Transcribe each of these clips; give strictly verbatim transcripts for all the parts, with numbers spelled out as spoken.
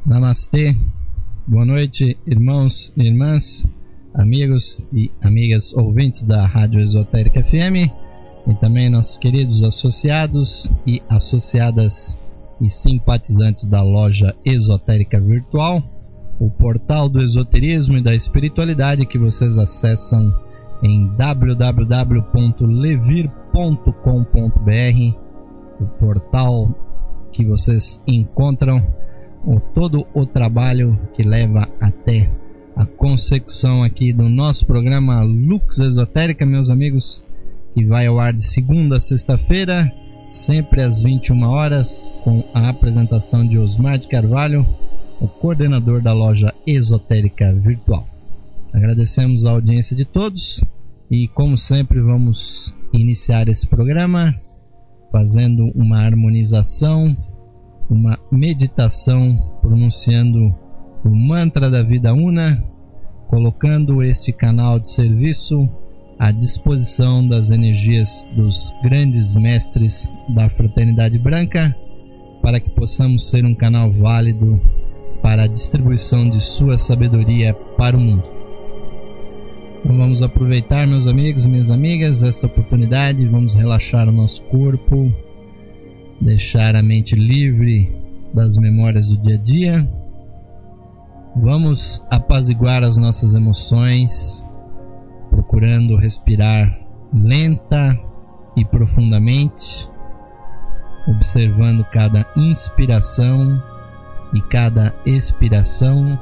Namastê, boa noite, irmãos e irmãs, amigos e amigas ouvintes da Rádio Esotérica F M e também nossos queridos associados e associadas e simpatizantes da loja Esotérica Virtual, o portal do esoterismo e da espiritualidade que vocês acessam em w w w ponto levir ponto com ponto b r, o portal que vocês encontram o, todo o trabalho que leva até a consecução aqui do nosso programa Lux Esotérica, meus amigos, que vai ao ar de segunda a sexta-feira, sempre às vinte e uma horas, com a apresentação de Osmar de Carvalho, o coordenador da loja Esotérica Virtual. Agradecemos a audiência de todos e, como sempre, vamos iniciar esse programa fazendo uma harmonização, uma meditação, pronunciando o mantra da vida una, colocando este canal de serviço à disposição das energias dos grandes mestres da Fraternidade Branca, para que possamos ser um canal válido para a distribuição de sua sabedoria para o mundo. Então vamos aproveitar, meus amigos e minhas amigas, esta oportunidade, vamos relaxar o nosso corpo, deixar a mente livre das memórias do dia a dia. Vamos apaziguar as nossas emoções, procurando respirar lenta e profundamente, observando cada inspiração e cada expiração.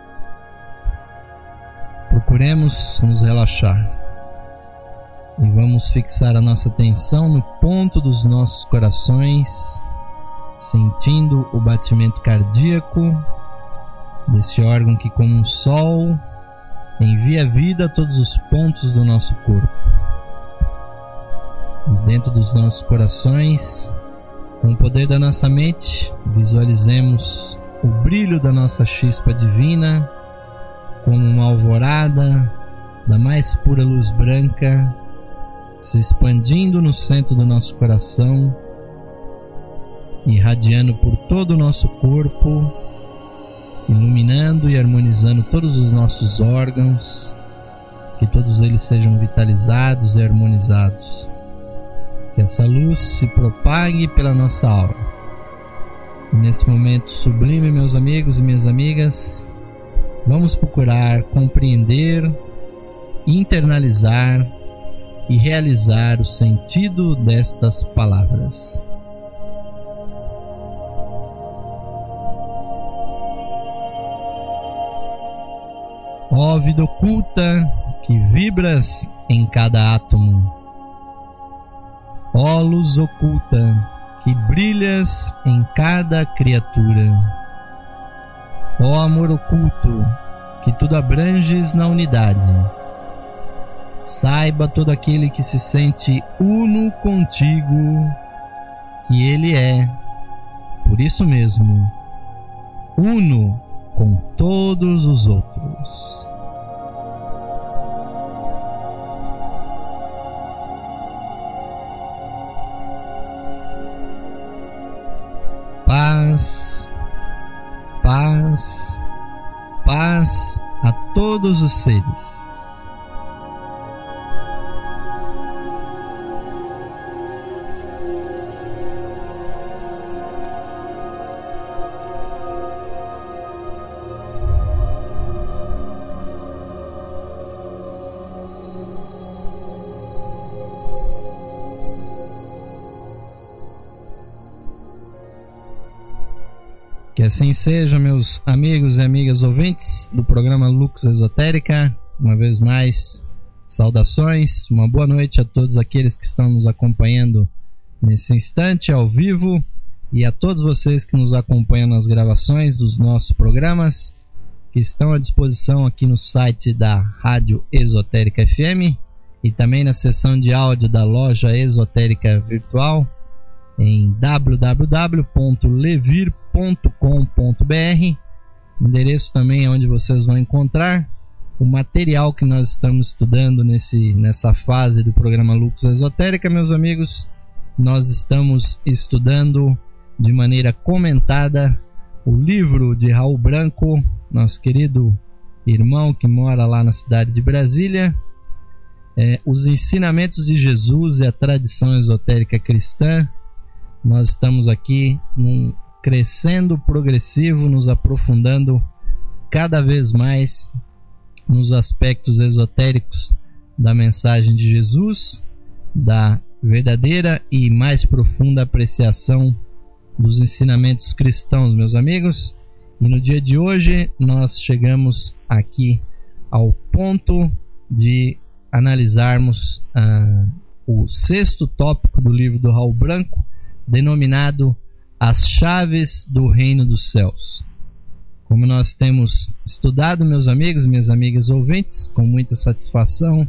Procuremos nos relaxar e vamos fixar a nossa atenção no ponto dos nossos corações, sentindo o batimento cardíaco desse órgão que, como um sol, envia vida a todos os pontos do nosso corpo. E dentro dos nossos corações, com o poder da nossa mente, visualizemos o brilho da nossa chispa divina como uma alvorada da mais pura luz branca, se expandindo no centro do nosso coração, irradiando por todo o nosso corpo, iluminando e harmonizando todos os nossos órgãos, que todos eles sejam vitalizados e harmonizados. Que essa luz se propague pela nossa aura. E nesse momento sublime, meus amigos e minhas amigas, vamos procurar compreender, internalizar e realizar o sentido destas palavras. Ó vida oculta que vibras em cada átomo, ó luz oculta que brilhas em cada criatura, ó amor oculto que tudo abranges na unidade, saiba todo aquele que se sente uno contigo que ele é, por isso mesmo, uno com todos os outros. Paz, paz, paz a todos os seres. Que assim seja, meus amigos e amigas ouvintes do programa Lux Esotérica. Uma vez mais, saudações, uma boa noite a todos aqueles que estão nos acompanhando nesse instante ao vivo e a todos vocês que nos acompanham nas gravações dos nossos programas, que estão à disposição aqui no site da Rádio Esotérica F M e também na seção de áudio da loja Esotérica Virtual em w w w ponto levir ponto com ponto b r, endereço também onde vocês vão encontrar o material que nós estamos estudando nesse, nessa fase do programa Lux Esotérica, meus amigos. Nós estamos estudando de maneira comentada o livro de Raul Branco, nosso querido irmão que mora lá na cidade de Brasília, é, Os Ensinamentos de Jesus e a Tradição Esotérica Cristã. Nós estamos aqui num crescendo progressivo, nos aprofundando cada vez mais nos aspectos esotéricos da mensagem de Jesus, da verdadeira e mais profunda apreciação dos ensinamentos cristãos, meus amigos. E no dia de hoje nós chegamos aqui ao ponto de analisarmos ah, o sexto tópico do livro do Raul Branco, denominado As Chaves do Reino dos Céus. Como nós temos estudado, meus amigos e minhas amigas ouvintes, com muita satisfação,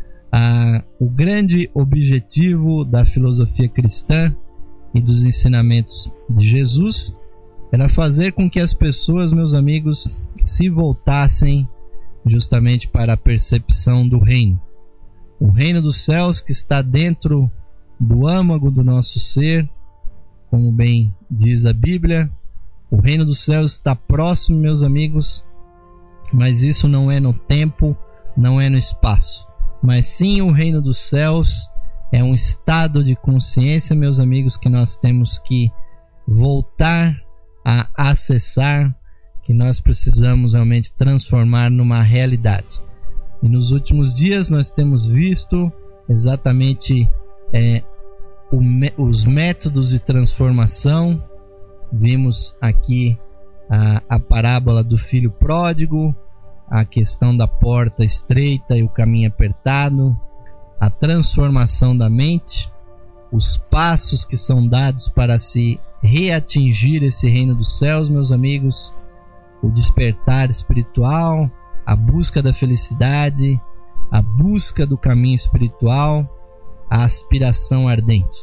ah, o grande objetivo da filosofia cristã e dos ensinamentos de Jesus era fazer com que as pessoas, meus amigos, se voltassem justamente para a percepção do reino. O reino dos céus que está dentro do âmago do nosso ser, como bem diz a Bíblia. O reino dos céus está próximo, meus amigos, mas isso não é no tempo, não é no espaço, mas sim o reino dos céus é um estado de consciência, meus amigos, que nós temos que voltar a acessar, que nós precisamos realmente transformar numa realidade. E nos últimos dias nós temos visto exatamente é, o, os métodos de transformação. Vimos aqui a, a parábola do filho pródigo, a questão da porta estreita e o caminho apertado, a transformação da mente, os passos que são dados para se reatingir esse reino dos céus, meus amigos, o despertar espiritual, a busca da felicidade, a busca do caminho espiritual, a aspiração ardente.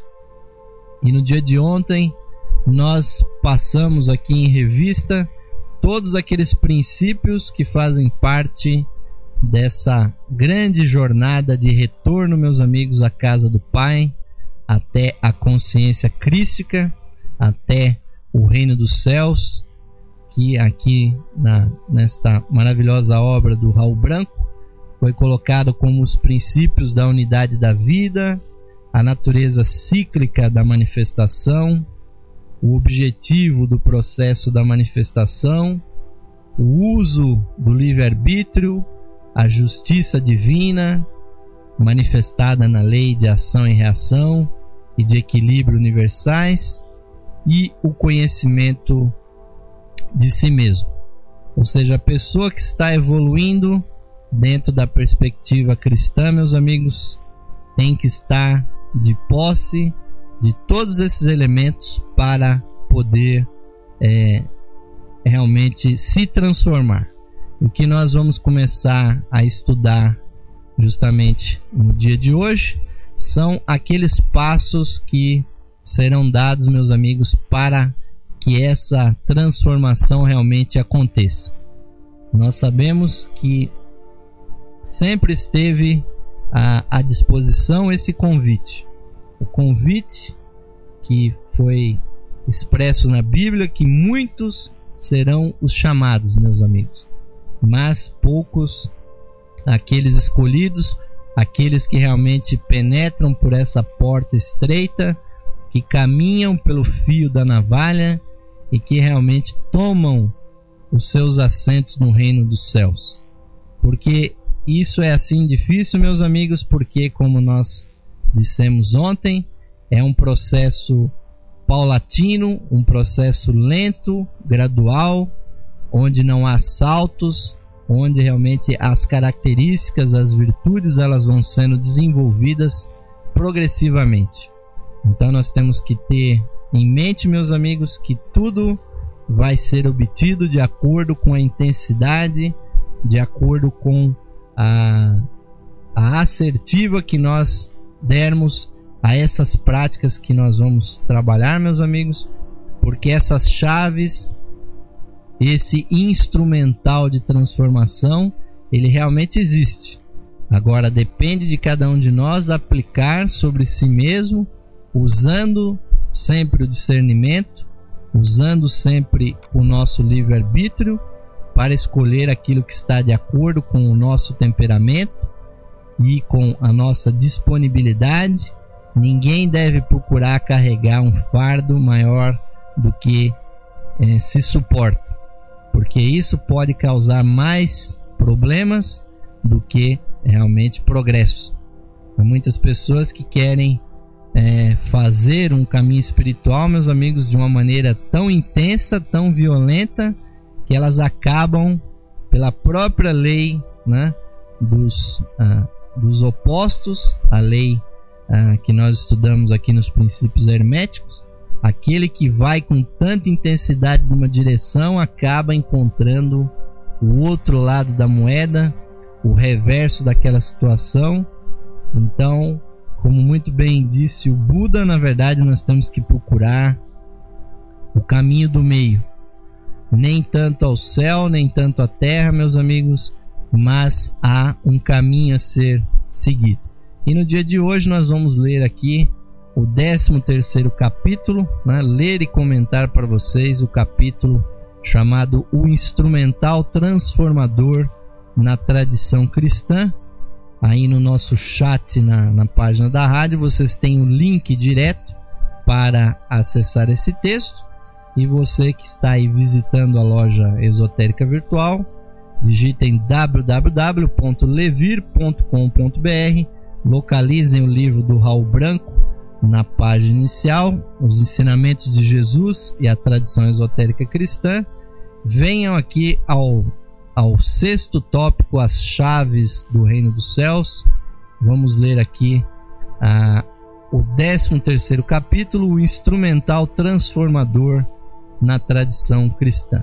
E no dia de ontem nós passamos aqui em revista todos aqueles princípios que fazem parte dessa grande jornada de retorno, meus amigos, à casa do Pai, até a consciência crística, até o reino dos céus, que aqui na, nesta maravilhosa obra do Raul Branco foi colocado como os princípios da unidade da vida, a natureza cíclica da manifestação, o objetivo do processo da manifestação, o uso do livre-arbítrio, a justiça divina manifestada na lei de ação e reação e de equilíbrio universais, e o conhecimento de si mesmo. Ou seja, a pessoa que está evoluindo dentro da perspectiva cristã, meus amigos, tem que estar de posse de todos esses elementos para poder é, realmente se transformar. O que nós vamos começar a estudar justamente no dia de hoje são aqueles passos que serão dados, meus amigos, para que essa transformação realmente aconteça. Nós sabemos que sempre esteve à, à disposição esse convite. O convite que foi expresso na Bíblia, que muitos serão os chamados, meus amigos, mas poucos aqueles escolhidos, aqueles que realmente penetram por essa porta estreita, que caminham pelo fio da navalha e que realmente tomam os seus assentos no reino dos céus. Porque isso é assim difícil, meus amigos, porque, como nós dissemos ontem, é um processo paulatino, um processo lento, gradual, onde não há saltos, onde realmente as características, as virtudes, elas vão sendo desenvolvidas progressivamente. Então nós temos que ter em mente, meus amigos, que tudo vai ser obtido de acordo com a intensidade, de acordo com a, a assertiva que nós dermos a essas práticas que nós vamos trabalhar, meus amigos, porque essas chaves, esse instrumental de transformação, ele realmente existe. Agora depende de cada um de nós aplicar sobre si mesmo, usando sempre o discernimento, usando sempre o nosso livre-arbítrio para escolher aquilo que está de acordo com o nosso temperamento e com a nossa disponibilidade. Ninguém deve procurar carregar um fardo maior do que eh, se suporta, porque isso pode causar mais problemas do que realmente progresso. Há muitas pessoas que querem é, fazer um caminho espiritual, meus amigos, de uma maneira tão intensa, tão violenta, que elas acabam, pela própria lei, né, dos, ah, dos opostos, a lei ah, que nós estudamos aqui nos princípios herméticos, aquele que vai com tanta intensidade numa direção acaba encontrando o outro lado da moeda, o reverso daquela situação. Então, como muito bem disse o Buda, na verdade nós temos que procurar o caminho do meio, nem tanto ao céu, nem tanto à terra, meus amigos, mas há um caminho a ser seguido. E no dia de hoje nós vamos ler aqui o décimo terceiro capítulo, né? Ler e comentar para vocês o capítulo chamado O Instrumental Transformador na Tradição Cristã. Aí no nosso chat na, na página da rádio vocês têm o link direto para acessar esse texto. E você que está aí visitando a loja esotérica virtual, digitem w w w ponto levir ponto com ponto b r, localizem o livro do Raul Branco na página inicial, os ensinamentos de Jesus e a tradição esotérica cristã. Venham aqui ao, ao sexto tópico, as chaves do reino dos céus. Vamos ler aqui ah, o décimo terceiro capítulo, o instrumental transformador na tradição cristã.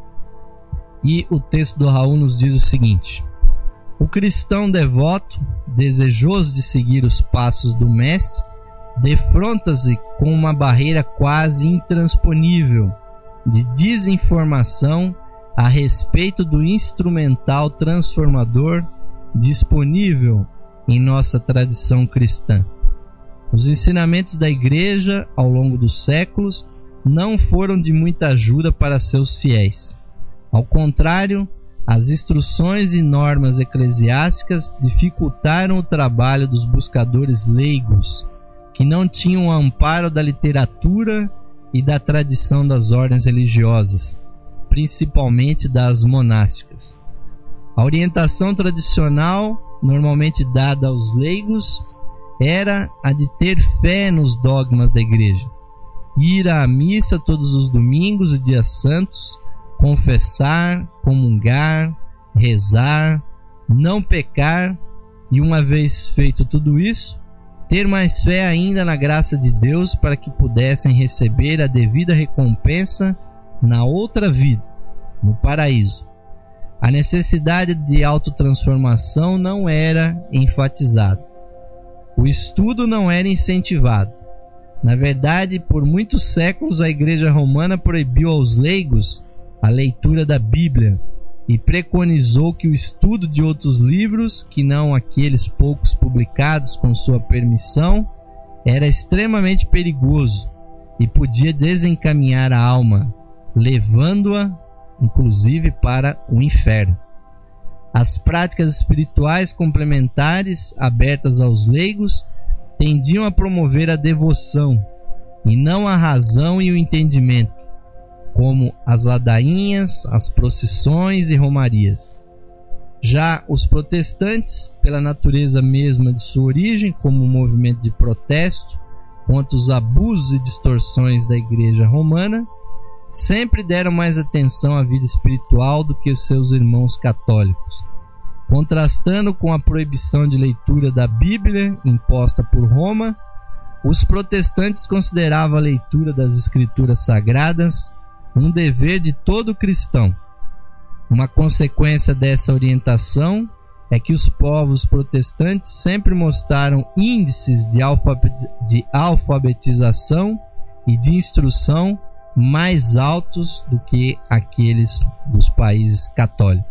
E o texto do Raul nos diz o seguinte: o cristão devoto, desejoso de seguir os passos do mestre, defronta-se com uma barreira quase intransponível de desinformação a respeito do instrumental transformador disponível em nossa tradição cristã. Os ensinamentos da Igreja ao longo dos séculos não foram de muita ajuda para seus fiéis. Ao contrário, as instruções e normas eclesiásticas dificultaram o trabalho dos buscadores leigos, que não tinham o amparo da literatura e da tradição das ordens religiosas, principalmente das monásticas. A orientação tradicional, normalmente dada aos leigos, era a de ter fé nos dogmas da Igreja, ir à missa todos os domingos e dias santos, confessar, comungar, rezar, não pecar e, uma vez feito tudo isso, ter mais fé ainda na graça de Deus para que pudessem receber a devida recompensa na outra vida, no paraíso. A necessidade de autotransformação não era enfatizada. O estudo não era incentivado. Na verdade, por muitos séculos a Igreja Romana proibiu aos leigos a leitura da Bíblia e preconizou que o estudo de outros livros, que não aqueles poucos publicados com sua permissão, era extremamente perigoso e podia desencaminhar a alma, levando-a, inclusive, para o inferno. As práticas espirituais complementares abertas aos leigos tendiam a promover a devoção e não a razão e o entendimento, como as ladainhas, as procissões e romarias. Já os protestantes, pela natureza mesma de sua origem, como um movimento de protesto contra os abusos e distorções da Igreja Romana, sempre deram mais atenção à vida espiritual do que os seus irmãos católicos. Contrastando com a proibição de leitura da Bíblia imposta por Roma, os protestantes consideravam a leitura das Escrituras Sagradas um dever de todo cristão. Uma consequência dessa orientação é que os povos protestantes sempre mostraram índices de, alfabetiz- de alfabetização e de instrução mais altos do que aqueles dos países católicos.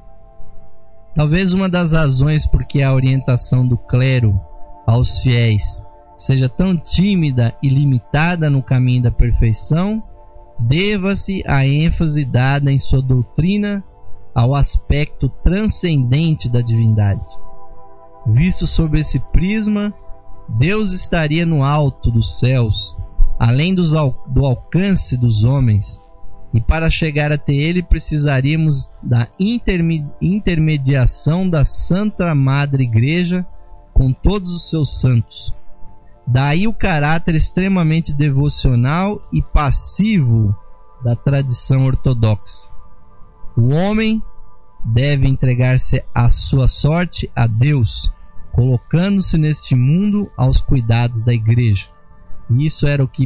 Talvez uma das razões por que a orientação do clero aos fiéis seja tão tímida e limitada no caminho da perfeição deva-se a ênfase dada em sua doutrina ao aspecto transcendente da divindade. Visto sob esse prisma, Deus estaria no alto dos céus, além dos al- do alcance dos homens, e para chegar até ele precisaríamos da interme- intermediação da Santa Madre Igreja com todos os seus santos. Daí o caráter extremamente devocional e passivo da tradição ortodoxa. O homem deve entregar-se à sua sorte a Deus, colocando-se neste mundo aos cuidados da igreja. E isso era o que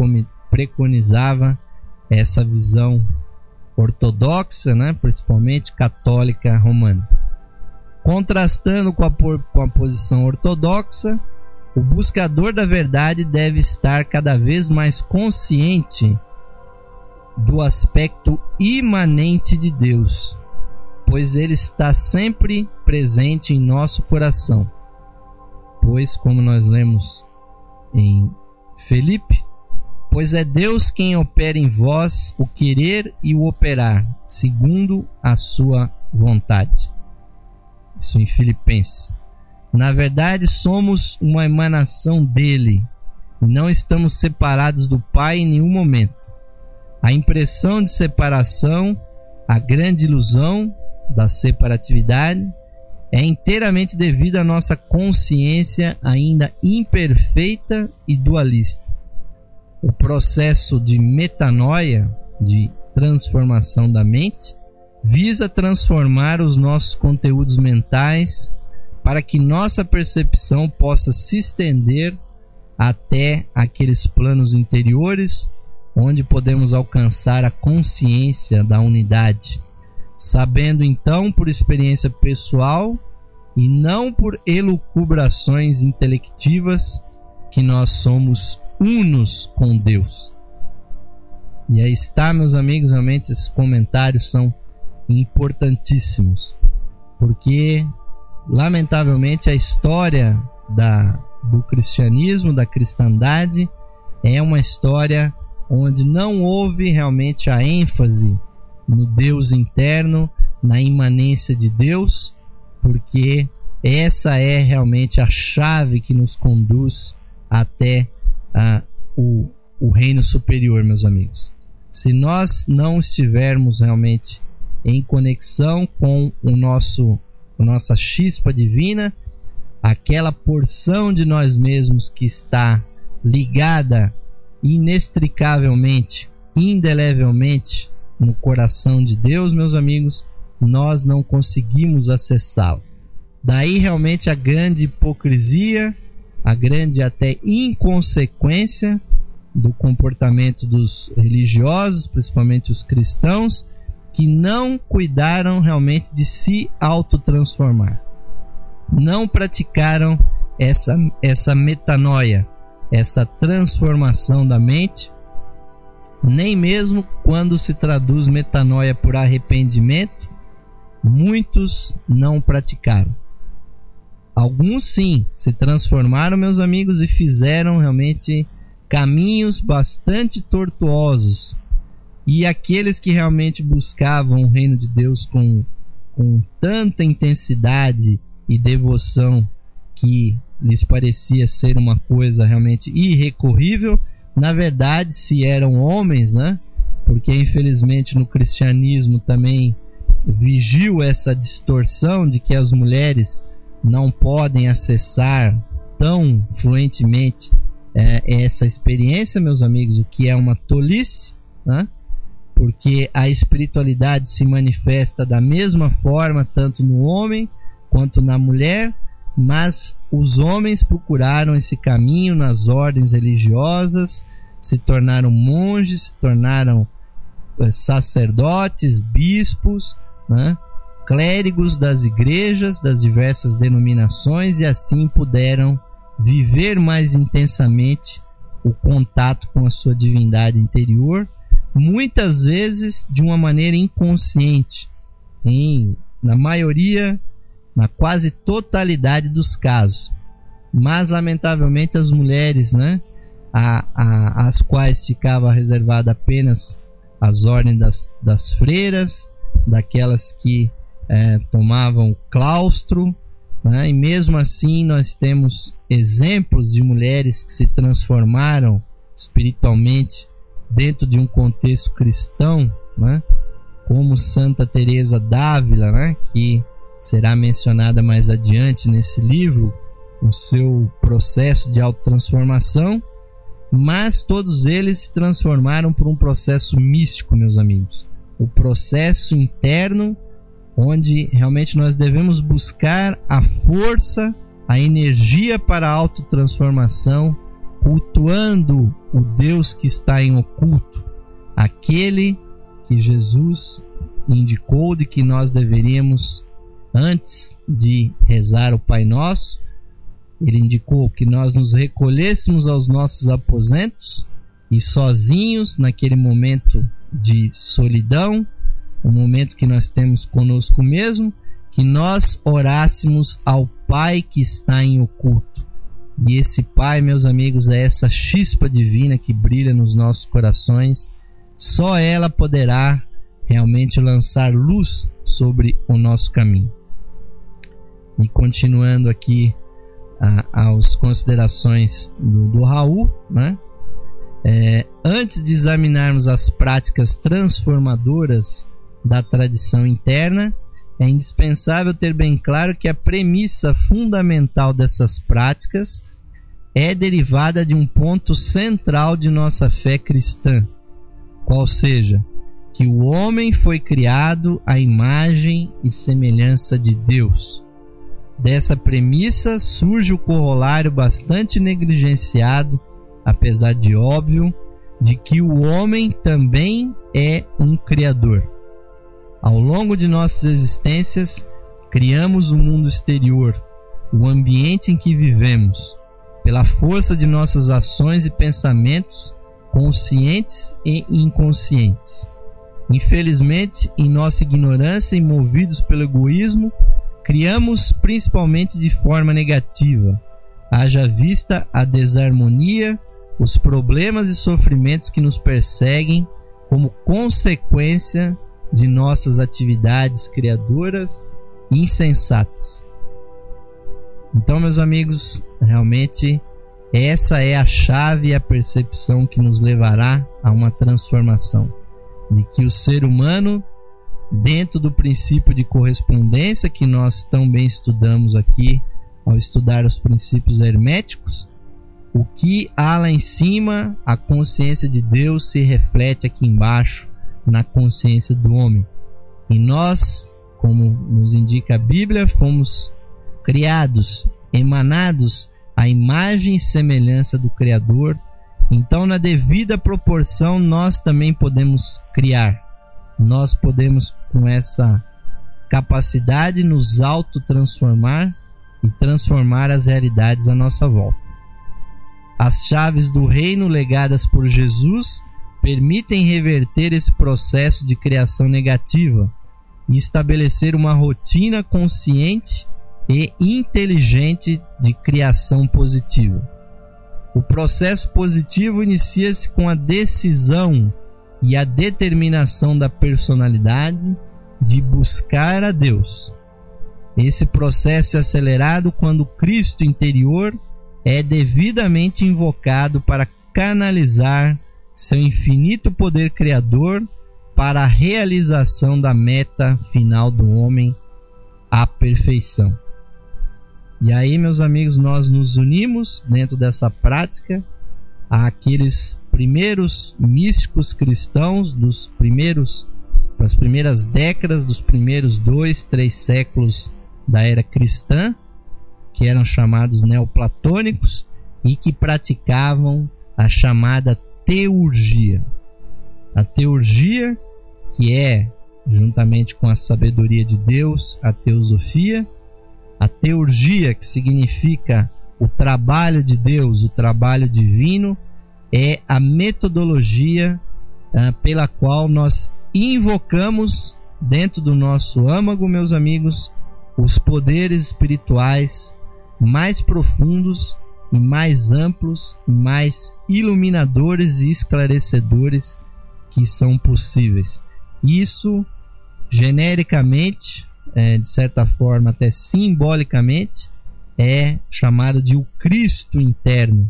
preconizava essa visão ortodoxa, né, principalmente católica romana. Contrastando com a, com a posição ortodoxa, o buscador da verdade deve estar cada vez mais consciente do aspecto imanente de Deus, pois ele está sempre presente em nosso coração. Pois, como nós lemos em Filipe, pois é Deus quem opera em vós o querer e o operar, segundo a sua vontade. Isso em Filipenses. Na verdade, somos uma emanação dele, e não estamos separados do Pai em nenhum momento. A impressão de separação, a grande ilusão da separatividade, é inteiramente devida à nossa consciência ainda imperfeita e dualista. O processo de metanoia, de transformação da mente, visa transformar os nossos conteúdos mentais para que nossa percepção possa se estender até aqueles planos interiores onde podemos alcançar a consciência da unidade, sabendo então por experiência pessoal e não por elucubrações intelectivas que nós somos unos com Deus. E aí está, meus amigos, realmente esses comentários são importantíssimos, porque lamentavelmente a história da, do cristianismo, da cristandade, é uma história onde não houve realmente a ênfase no Deus interno, na imanência de Deus, porque essa é realmente a chave que nos conduz até a, o, o reino superior, meus amigos. Se nós não estivermos realmente em conexão com o nosso, a nossa chispa divina, aquela porção de nós mesmos que está ligada inextricavelmente, indelevelmente no coração de Deus, meus amigos, nós não conseguimos acessá-lo. Daí realmente a grande hipocrisia, a grande até inconsequência do comportamento dos religiosos, principalmente os cristãos, que não cuidaram realmente de se autotransformar. Não praticaram essa, essa metanoia, essa transformação da mente, nem mesmo quando se traduz metanoia por arrependimento, muitos não praticaram. Alguns sim se transformaram, meus amigos, e fizeram realmente caminhos bastante tortuosos. E aqueles que realmente buscavam o reino de Deus com, com tanta intensidade e devoção que lhes parecia ser uma coisa realmente irrecorrível, na verdade, se eram homens, né? Porque infelizmente no cristianismo também vigiu essa distorção de que as mulheres não podem acessar tão fluentemente é, essa experiência, meus amigos, o que é uma tolice, né? Porque a espiritualidade se manifesta da mesma forma tanto no homem quanto na mulher, mas os homens procuraram esse caminho nas ordens religiosas, se tornaram monges, se tornaram sacerdotes, bispos, né? Clérigos das igrejas, das diversas denominações, e assim puderam viver mais intensamente o contato com a sua divindade interior, muitas vezes de uma maneira inconsciente, em, na maioria, na quase totalidade dos casos. Mas lamentavelmente as mulheres, né, a, a, às quais ficava reservada apenas as ordens das, das freiras, daquelas que é, tomavam claustro, né? E mesmo assim nós temos exemplos de mulheres que se transformaram espiritualmente dentro de um contexto cristão, né? Como Santa Teresa d'Ávila, né? Que será mencionada mais adiante nesse livro, o seu processo de autotransformação, mas todos eles se transformaram por um processo místico, meus amigos. O processo interno, onde realmente nós devemos buscar a força, a energia para a autotransformação, cultuando o Deus que está em oculto, aquele que Jesus indicou de que nós deveríamos, antes de rezar o Pai Nosso, ele indicou que nós nos recolhêssemos aos nossos aposentos e sozinhos, naquele momento de solidão, o momento que nós temos conosco mesmo, que nós orássemos ao Pai que está em oculto. E esse Pai, meus amigos, é essa chispa divina que brilha nos nossos corações. Só ela poderá realmente lançar luz sobre o nosso caminho. E continuando aqui a, as considerações do, do Raul, né? É, antes de examinarmos as práticas transformadoras da tradição interna, é indispensável ter bem claro que a premissa fundamental dessas práticas é derivada de um ponto central de nossa fé cristã, qual seja, que o homem foi criado à imagem e semelhança de Deus. Dessa premissa surge o corolário bastante negligenciado, apesar de óbvio, de que o homem também é um criador. Ao longo de nossas existências, criamos o mundo exterior, o ambiente em que vivemos, pela força de nossas ações e pensamentos, conscientes e inconscientes. Infelizmente, em nossa ignorância e movidos pelo egoísmo, criamos principalmente de forma negativa, haja vista a desarmonia, os problemas e sofrimentos que nos perseguem como consequência de nossas atividades criadoras insensatas. Então, meus amigos, realmente essa é a chave e a percepção que nos levará a uma transformação, de que o ser humano, dentro do princípio de correspondência que nós tão bem estudamos aqui ao estudar os princípios herméticos, o que há lá em cima, a consciência de Deus se reflete aqui embaixo na consciência do homem. E nós, como nos indica a Bíblia, fomos criados, emanados à imagem e semelhança do Criador. Então, na devida proporção, nós também podemos criar. Nós podemos, com essa capacidade, nos autotransformar e transformar as realidades à nossa volta. As chaves do reino legadas por Jesus permitem reverter esse processo de criação negativa e estabelecer uma rotina consciente e inteligente de criação positiva. O processo positivo inicia-se com a decisão e a determinação da personalidade de buscar a Deus. Esse processo é acelerado quando o Cristo interior é devidamente invocado para canalizar seu infinito poder criador para a realização da meta final do homem, a perfeição. E aí, meus amigos, nós nos unimos dentro dessa prática àqueles primeiros místicos cristãos dos primeiros, das primeiras décadas, dos primeiros dois, três séculos da era cristã, que eram chamados neoplatônicos e que praticavam a chamada teurgia. A teurgia, que é, juntamente com a sabedoria de Deus, a teosofia. A teurgia, que significa o trabalho de Deus, o trabalho divino, é a metodologia ah, pela qual nós invocamos dentro do nosso âmago, meus amigos, os poderes espirituais mais profundos e mais amplos e mais iluminadores e esclarecedores que são possíveis. Isso, genericamente, é, de certa forma, até simbolicamente, é chamado de o Cristo interno,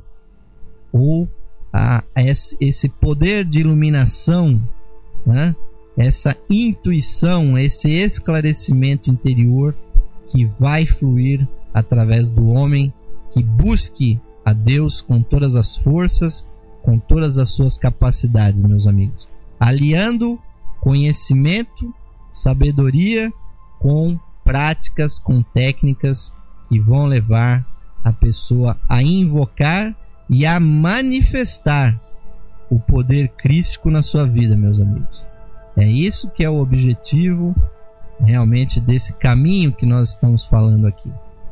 ou a, a esse poder de iluminação, né? Essa intuição, esse esclarecimento interior que vai fluir através do homem que busque a Deus com todas as forças, com todas as suas capacidades, meus amigos, aliando conhecimento, sabedoria com práticas, com técnicas que vão levar a pessoa a invocar e a manifestar o poder crístico na sua vida, meus amigos. É isso que é o objetivo realmente desse caminho que nós estamos falando aqui.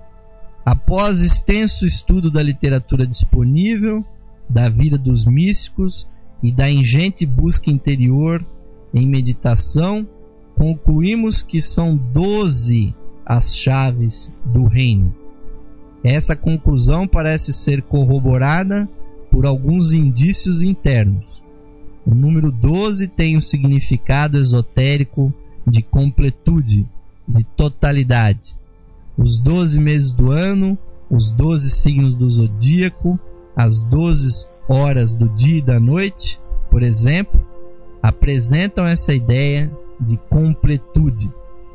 Após extenso estudo da literatura disponível, da vida dos místicos e da ingente busca interior em meditação, concluímos que são doze as chaves do reino. Essa conclusão parece ser corroborada por alguns indícios internos. O número doze tem um significado esotérico de completude, de totalidade. Os doze meses do ano, os doze signos do zodíaco, as doze horas do dia e da noite, por exemplo, apresentam essa ideia de completude.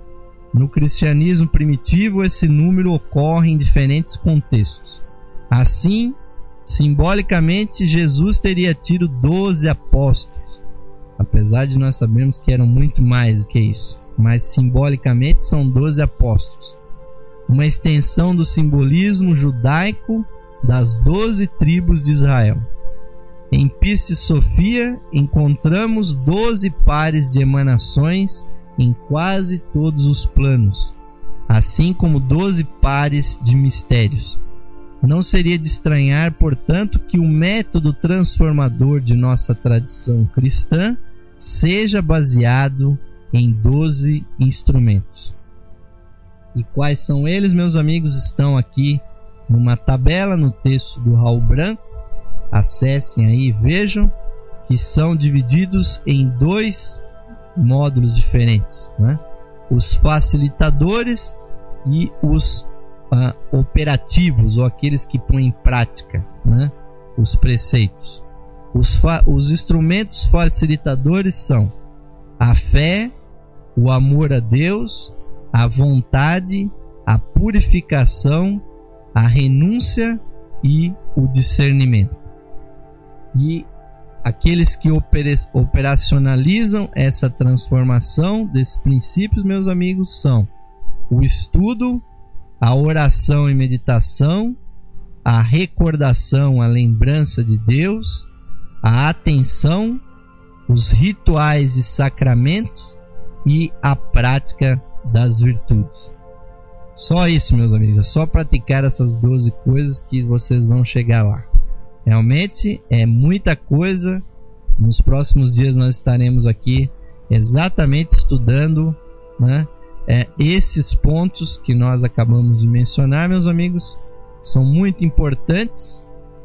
No cristianismo primitivo, esse número ocorre em diferentes contextos. Assim, simbolicamente, Jesus teria tido doze apóstolos, apesar de nós sabermos que eram muito mais do que isso, mas simbolicamente são doze apóstolos, uma extensão do simbolismo judaico das doze tribos de Israel. Em Piscis Sophia encontramos doze pares de emanações em quase todos os planos, assim como doze pares de mistérios. Não seria de estranhar, portanto, que o método transformador de nossa tradição cristã seja baseado em doze instrumentos. E quais são eles, meus amigos? Estão aqui numa tabela no texto do Raul Branco. Acessem aí e vejam que são divididos em dois módulos diferentes, né? Os facilitadores e os Uh, operativos, ou aqueles que põem em prática, né, os preceitos. Os, fa- os instrumentos facilitadores são a fé, o amor a Deus, a vontade, a purificação, a renúncia e o discernimento. E aqueles que opera- operacionalizam essa transformação desses princípios, meus amigos, são o estudo, a oração e meditação, a recordação, a lembrança de Deus, a atenção, os rituais e sacramentos e a prática das virtudes. Só isso, meus amigos, é só praticar essas doze coisas que vocês vão chegar lá. Realmente é muita coisa. Nos próximos dias nós estaremos aqui exatamente estudando, né, É, esses pontos que nós acabamos de mencionar, meus amigos, são muito importantes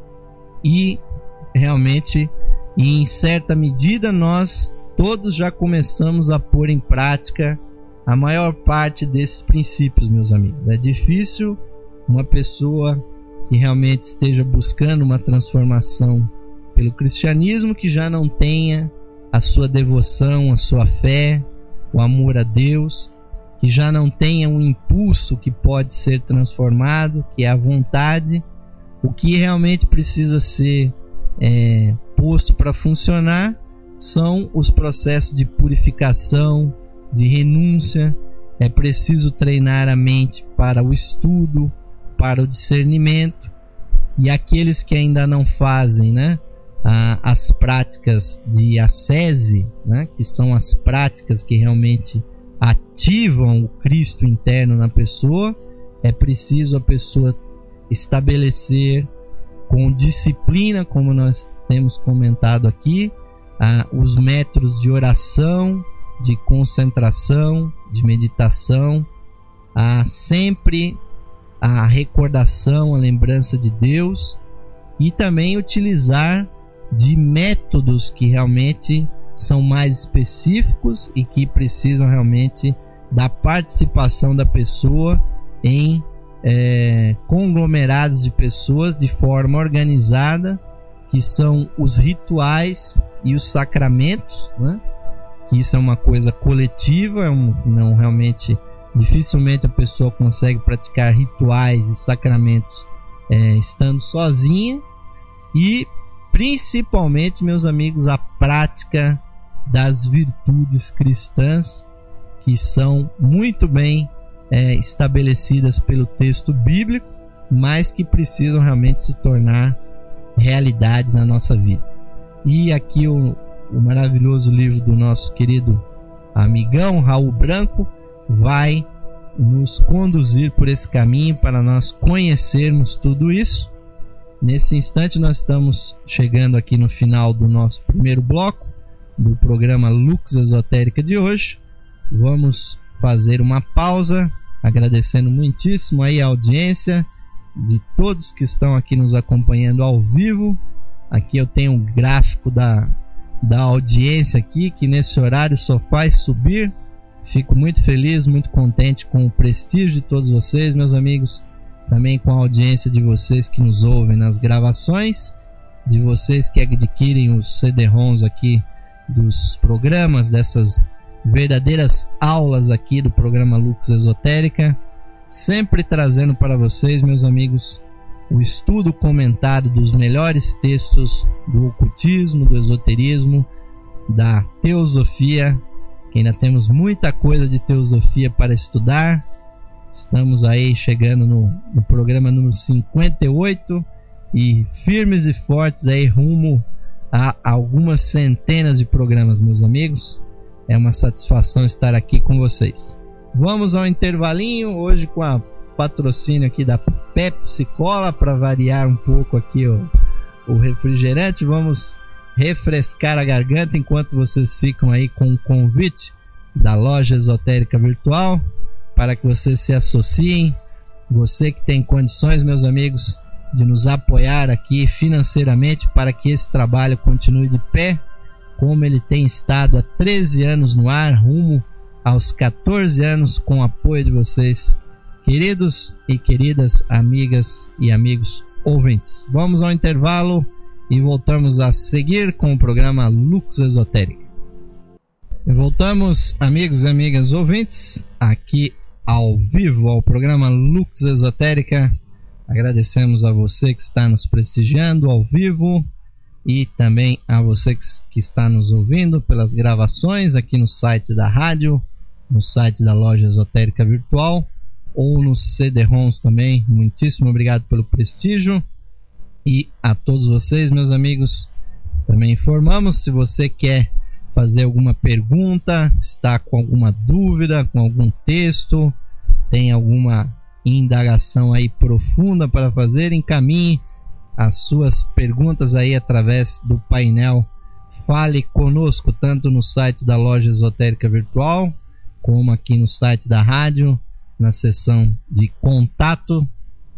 e realmente, em certa medida, nós todos já começamos a pôr em prática a maior parte desses princípios, meus amigos. É difícil uma pessoa que realmente esteja buscando uma transformação pelo cristianismo que já não tenha a sua devoção, a sua fé, o amor a Deus, que já não tenha um impulso que pode ser transformado, que é a vontade. O que realmente precisa ser é, posto para funcionar são os processos de purificação, de renúncia. É preciso treinar a mente para o estudo, para o discernimento. E aqueles que ainda não fazem, né, as práticas de ascese, né, que são as práticas que realmente ativam o Cristo interno na pessoa, é preciso a pessoa estabelecer com disciplina, como nós temos comentado aqui, ah, os métodos de oração, de concentração, de meditação, ah, sempre a recordação, a lembrança de Deus, e também utilizar de métodos que realmente são mais específicos e que precisam realmente da participação da pessoa em é, conglomerados de pessoas de forma organizada, que são os rituais e os sacramentos, né? Que isso é uma coisa coletiva, é um, não realmente, dificilmente a pessoa consegue praticar rituais e sacramentos é, estando sozinha. E principalmente, meus amigos, a prática das virtudes cristãs, que são muito bem é, estabelecidas pelo texto bíblico, mas que precisam realmente se tornar realidade na nossa vida. E aqui o, o maravilhoso livro do nosso querido amigão Raul Branco vai nos conduzir por esse caminho para nós conhecermos tudo isso. Nesse instante nós estamos chegando aqui no final do nosso primeiro bloco do programa Lux Esotérica de hoje. Vamos fazer uma pausa, agradecendo muitíssimo aí a audiência de todos que estão aqui nos acompanhando ao vivo. Aqui eu tenho um gráfico da, da audiência aqui, que nesse horário só faz subir. Fico muito feliz, muito contente com o prestígio de todos vocês, meus amigos, também com a audiência de vocês que nos ouvem nas gravações, de vocês que adquirem os C D-ROMs aqui dos programas, dessas verdadeiras aulas aqui do programa Lux Esotérica, sempre trazendo para vocês, meus amigos, o estudo comentado dos melhores textos do ocultismo, do esoterismo, da teosofia, que ainda temos muita coisa de teosofia para estudar. Estamos aí chegando no, no programa número cinquenta e oito e firmes e fortes aí rumo a algumas centenas de programas, meus amigos. É uma satisfação estar aqui com vocês. Vamos ao intervalinho hoje com a patrocínio aqui da Pepsi Cola, para variar um pouco aqui o, o refrigerante. Vamos refrescar a garganta enquanto vocês ficam aí com o convite da Loja Esotérica Virtual, para que vocês se associem. Você que tem condições, meus amigos, de nos apoiar aqui financeiramente para que esse trabalho continue de pé, como ele tem estado há treze anos no ar, rumo aos quatorze anos, com o apoio de vocês, queridos e queridas amigas e amigos ouvintes. Vamos ao intervalo e voltamos a seguir com o programa Lux Esotérica. E voltamos, amigos e amigas ouvintes, aqui ao vivo ao programa Lux Esotérica. Agradecemos a você que está nos prestigiando ao vivo e também a você que está nos ouvindo pelas gravações aqui no site da rádio, no site da Loja Esotérica Virtual ou nos C D-ROMs também. Muitíssimo obrigado pelo prestígio. E a todos vocês, meus amigos, também informamos, se você quer fazer alguma pergunta, está com alguma dúvida, com algum texto, tem alguma indagação aí profunda para fazer, encaminhe as suas perguntas aí através do painel Fale Conosco, tanto no site da Loja Esotérica Virtual, como aqui no site da rádio, na seção de contato,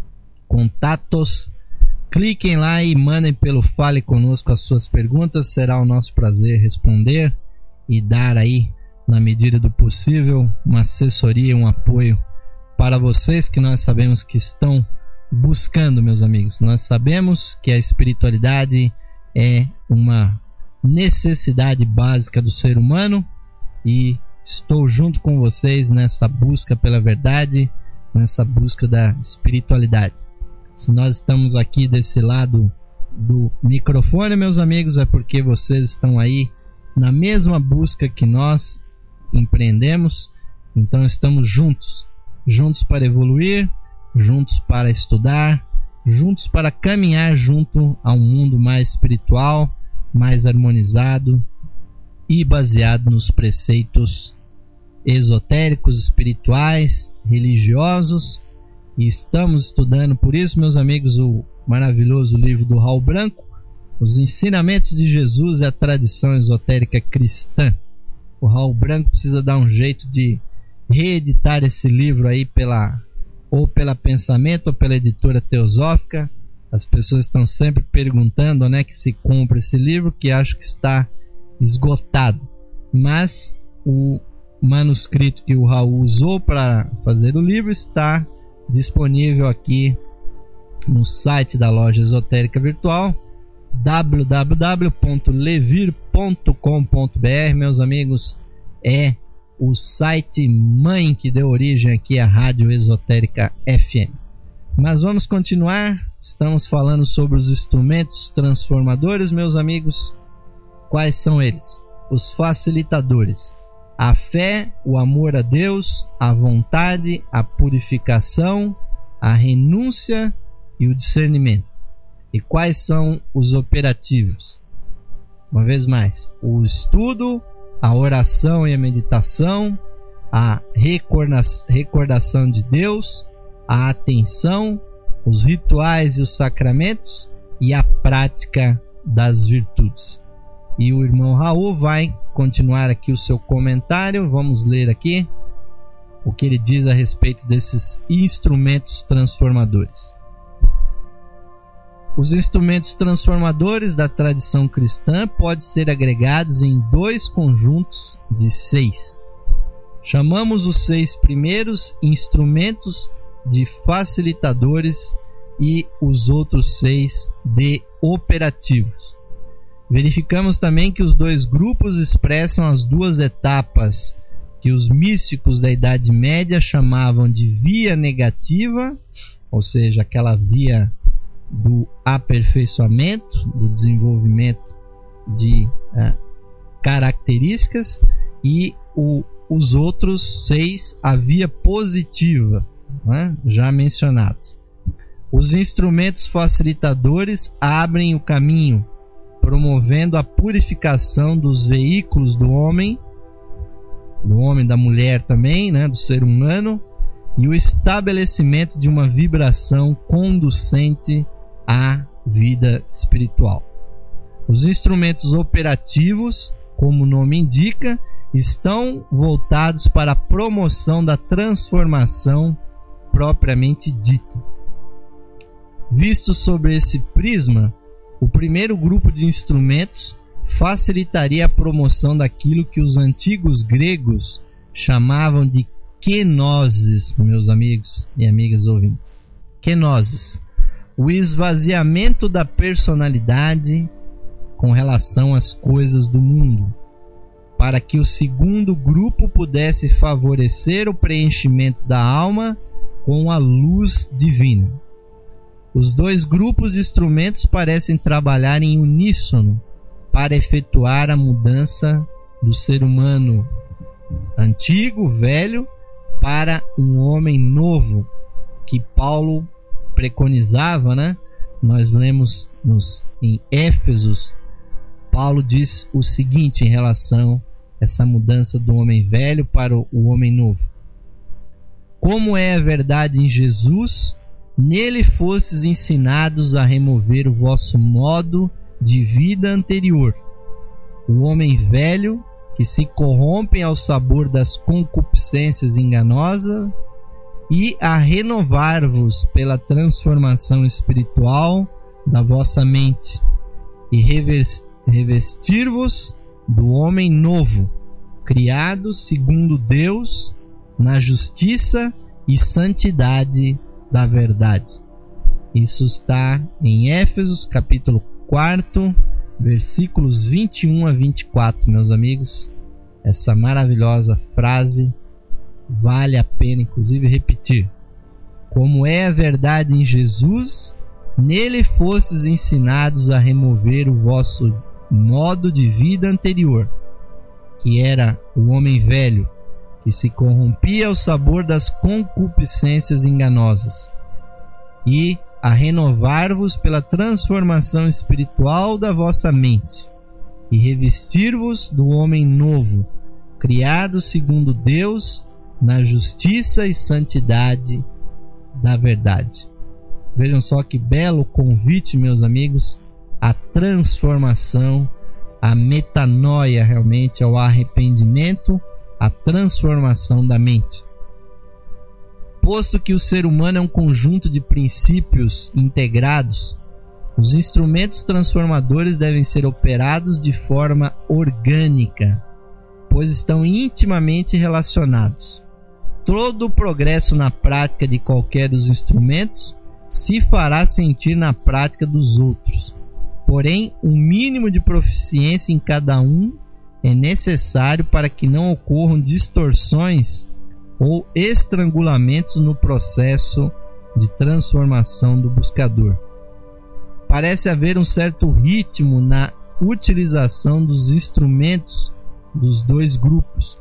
contatos. Cliquem lá e mandem pelo Fale Conosco as suas perguntas. Será o nosso prazer responder e dar aí, na medida do possível, uma assessoria, um apoio para vocês que nós sabemos que estão buscando, meus amigos. Nós sabemos que a espiritualidade é uma necessidade básica do ser humano e estou junto com vocês nessa busca pela verdade, nessa busca da espiritualidade. Se nós estamos aqui desse lado do microfone, meus amigos, é porque vocês estão aí na mesma busca que nós empreendemos. Então estamos juntos, juntos para evoluir, juntos para estudar, juntos para caminhar junto a um mundo mais espiritual, mais harmonizado e baseado nos preceitos esotéricos, espirituais, religiosos. E estamos estudando, por isso, meus amigos, o maravilhoso livro do Raul Branco, Os Ensinamentos de Jesus e a Tradição Esotérica Cristã. O Raul Branco precisa dar um jeito de reeditar esse livro aí pela, ou pela Pensamento ou pela editora Teosófica, As pessoas estão sempre perguntando onde é que se compra esse livro, que acho que está esgotado. Mas o manuscrito que o Raul usou para fazer o livro está disponível aqui no site da Loja Esotérica Virtual, w w w ponto levir ponto com ponto b r. Meus amigos, é o site mãe que deu origem aqui à Rádio Esotérica F M. Mas vamos continuar. Estamos falando sobre os instrumentos transformadores, meus amigos. Quais são eles? Os facilitadores: a fé, o amor a Deus, a vontade, a purificação, a renúncia e o discernimento. E quais são os operativos? Uma vez mais, o estudo, a oração e a meditação, a recordação de Deus, a atenção, os rituais e os sacramentos e a prática das virtudes. E o irmão Raul vai continuar aqui o seu comentário. Vamos ler aqui o que ele diz a respeito desses instrumentos transformadores. Os instrumentos transformadores da tradição cristã podem ser agregados em dois conjuntos de seis. Chamamos os seis primeiros instrumentos de facilitadores e os outros seis de operativos. Verificamos também que os dois grupos expressam as duas etapas que os místicos da Idade Média chamavam de via negativa, ou seja, aquela via do aperfeiçoamento, do desenvolvimento de é, características, e o, os outros seis, a via positiva, né, já mencionados. Os instrumentos facilitadores abrem o caminho, promovendo a purificação dos veículos do homem, do homem e da mulher também, né, do ser humano, e o estabelecimento de uma vibração conducente à vida espiritual. Os instrumentos operativos, como o nome indica, estão voltados para a promoção da transformação propriamente dita. Visto sobre esse prisma, o primeiro grupo de instrumentos facilitaria a promoção daquilo que os antigos gregos chamavam de kenosis, meus amigos e amigas ouvintes. Kenosis, o esvaziamento da personalidade com relação às coisas do mundo, para que o segundo grupo pudesse favorecer o preenchimento da alma com a luz divina. Os dois grupos de instrumentos parecem trabalhar em uníssono para efetuar a mudança do ser humano antigo, velho, para um homem novo, que Paulo preconizava, né? Nós lemos nos, em Éfesos, Paulo diz o seguinte em relação a essa mudança do homem velho para o, o homem novo: como é a verdade em Jesus, nele fostes ensinados a remover o vosso modo de vida anterior, o homem velho que se corrompe ao sabor das concupiscências enganosas, e a renovar-vos pela transformação espiritual da vossa mente, e revestir-vos do homem novo, criado segundo Deus, na justiça e santidade da verdade. Isso está em Éfesos capítulo quatro, versículos vinte e um a vinte e quatro, meus amigos. Essa maravilhosa frase vale a pena inclusive repetir. Como é a verdade em Jesus, nele fostes ensinados a remover o vosso modo de vida anterior, que era o homem velho, que se corrompia ao sabor das concupiscências enganosas, e a renovar-vos pela transformação espiritual da vossa mente, e revestir-vos do homem novo, criado segundo Deus, na justiça e santidade da verdade. Vejam só que belo convite, meus amigos, à transformação, à metanoia, realmente ao arrependimento, a transformação da mente. Posto que o ser humano é um conjunto de princípios integrados, os instrumentos transformadores devem ser operados de forma orgânica, pois estão intimamente relacionados. Todo o progresso na prática de qualquer dos instrumentos se fará sentir na prática dos outros. Porém, um mínimo de proficiência em cada um é necessário para que não ocorram distorções ou estrangulamentos no processo de transformação do buscador. Parece haver um certo ritmo na utilização dos instrumentos dos dois grupos.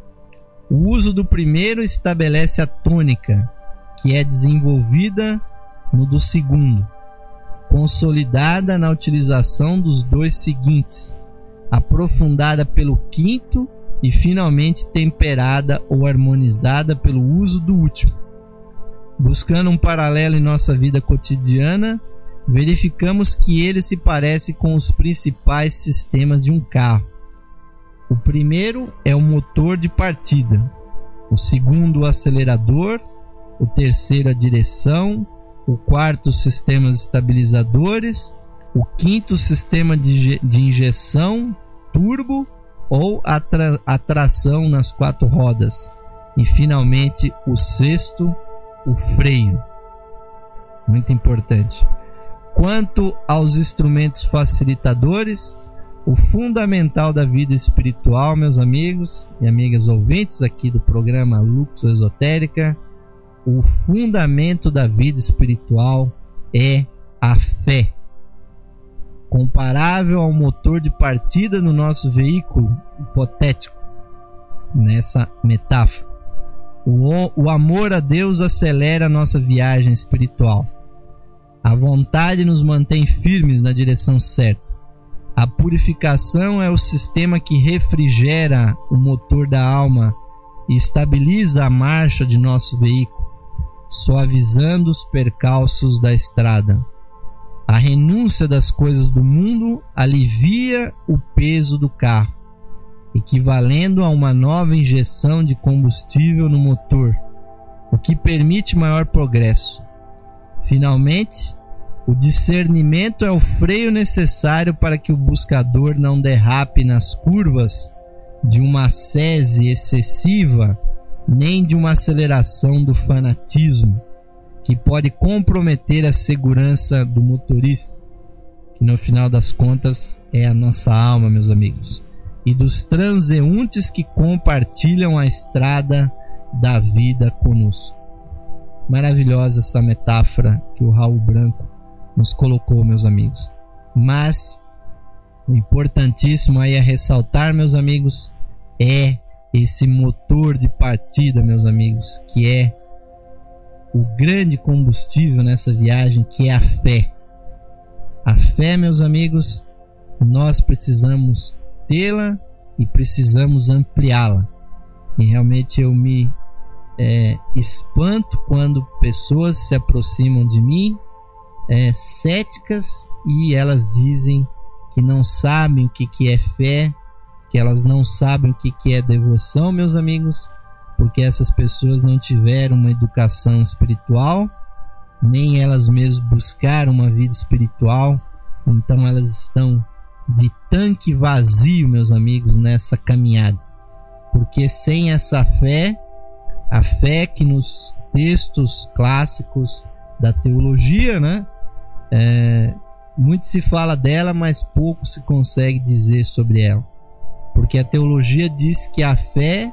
O uso do primeiro estabelece a tônica, que é desenvolvida no do segundo, consolidada na utilização dos dois seguintes, aprofundada pelo quinto e finalmente temperada ou harmonizada pelo uso do último. Buscando um paralelo em nossa vida cotidiana, verificamos que ele se parece com os principais sistemas de um carro. O primeiro é o motor de partida, o segundo o acelerador, o terceiro a direção, o quarto os sistemas estabilizadores, o quinto o sistema de, de injeção, turbo ou a, tra, a tração nas quatro rodas, e finalmente o sexto, o freio. Muito importante. Quanto aos instrumentos facilitadores, o fundamental da vida espiritual, meus amigos e amigas ouvintes aqui do programa Lux Esotérica, o fundamento da vida espiritual é a fé. Comparável ao motor de partida no nosso veículo hipotético, nessa metáfora, o, o amor a Deus acelera a nossa viagem espiritual. A vontade nos mantém firmes na direção certa. A purificação é o sistema que refrigera o motor da alma e estabiliza a marcha de nosso veículo, suavizando os percalços da estrada. A renúncia das coisas do mundo alivia o peso do carro, equivalendo a uma nova injeção de combustível no motor, o que permite maior progresso. Finalmente, o discernimento é o freio necessário para que o buscador não derrape nas curvas de uma ascese excessiva, nem de uma aceleração do fanatismo, que pode comprometer a segurança do motorista, que no final das contas é a nossa alma, meus amigos, e dos transeuntes que compartilham a estrada da vida conosco. Maravilhosa essa metáfora que o Raul Branco nos colocou, meus amigos. Mas o importantíssimo aí a ressaltar, meus amigos, é esse motor de partida, meus amigos, que é o grande combustível nessa viagem, que é a fé. A fé, meus amigos, nós precisamos tê-la e precisamos ampliá-la. E realmente eu me é, espanto quando pessoas se aproximam de mim É, céticas, e elas dizem que não sabem o que, que é fé, que elas não sabem o que, que é devoção, meus amigos, porque essas pessoas não tiveram uma educação espiritual, nem elas mesmas buscaram uma vida espiritual, então elas estão de tanque vazio, meus amigos, nessa caminhada, porque sem essa fé, a fé que nos textos clássicos da teologia, né? É, muito se fala dela, mas pouco se consegue dizer sobre ela, porque a teologia diz que a fé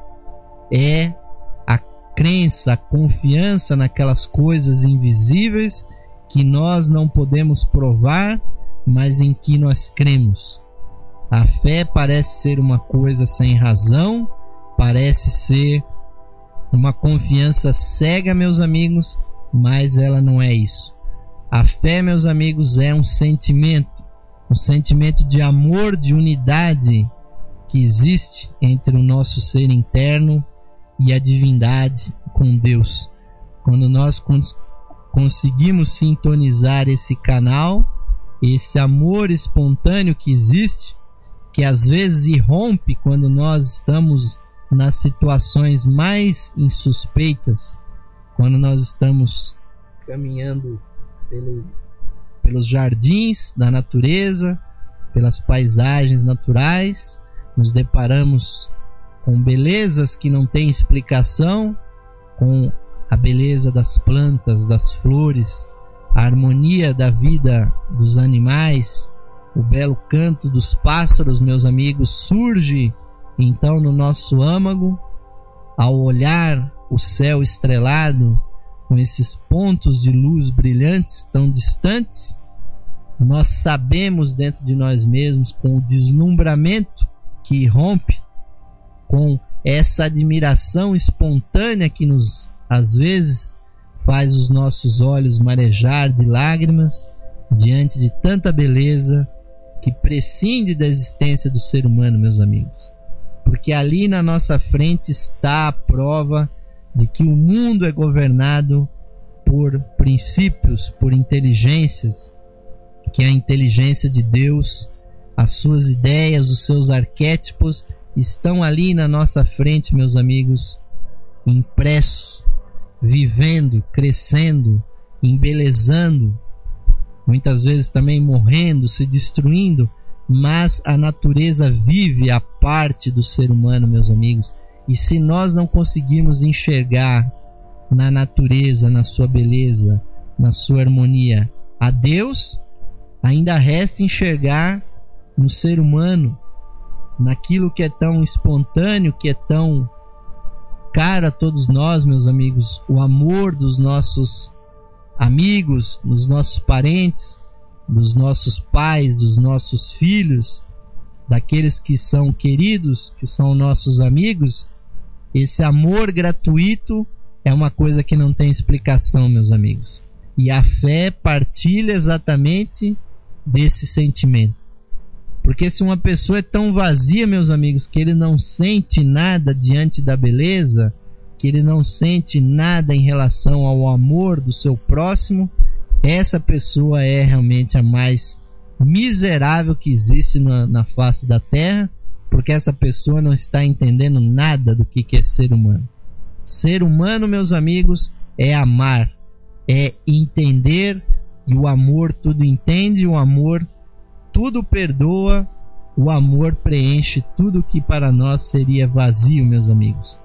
é a crença, a confiança naquelas coisas invisíveis que nós não podemos provar, mas em que nós cremos. A fé parece ser uma coisa sem razão, parece ser uma confiança cega, meus amigos, mas ela não é isso. A fé, meus amigos, é um sentimento, um sentimento de amor, de unidade que existe entre o nosso ser interno e a divindade com Deus. Quando nós cons- conseguimos sintonizar esse canal, esse amor espontâneo que existe, que às vezes irrompe quando nós estamos nas situações mais insuspeitas, quando nós estamos caminhando pelo, pelos jardins da natureza, pelas paisagens naturais, nos deparamos com belezas que não têm explicação, com a beleza das plantas, das flores, a harmonia da vida dos animais, o belo canto dos pássaros, meus amigos, surge então no nosso âmago ao olhar o céu estrelado com esses pontos de luz brilhantes tão distantes. Nós sabemos dentro de nós mesmos, com o deslumbramento que irrompe, com essa admiração espontânea que nos, às vezes, faz os nossos olhos marejar de lágrimas diante de tanta beleza que prescinde da existência do ser humano, meus amigos. Porque ali na nossa frente está a prova de que o mundo é governado por princípios, por inteligências, que a inteligência de Deus, as suas ideias, os seus arquétipos estão ali na nossa frente, meus amigos, impressos, vivendo, crescendo, embelezando, muitas vezes também morrendo, se destruindo, mas a natureza vive a parte do ser humano, meus amigos. E se nós não conseguirmos enxergar na natureza, na sua beleza, na sua harmonia, a Deus, ainda resta enxergar no ser humano, naquilo que é tão espontâneo, que é tão caro a todos nós, meus amigos, o amor dos nossos amigos, dos nossos parentes, dos nossos pais, dos nossos filhos, daqueles que são queridos, que são nossos amigos. Esse amor gratuito é uma coisa que não tem explicação, meus amigos. E a fé partilha exatamente desse sentimento. Porque se uma pessoa é tão vazia, meus amigos, que ele não sente nada diante da beleza, que ele não sente nada em relação ao amor do seu próximo, essa pessoa é realmente a mais miserável que existe na, na face da terra, porque essa pessoa não está entendendo nada do que, que é ser humano. Ser humano, meus amigos, é amar, é entender, e o amor tudo entende, o amor tudo perdoa, o amor preenche tudo que para nós seria vazio, meus amigos.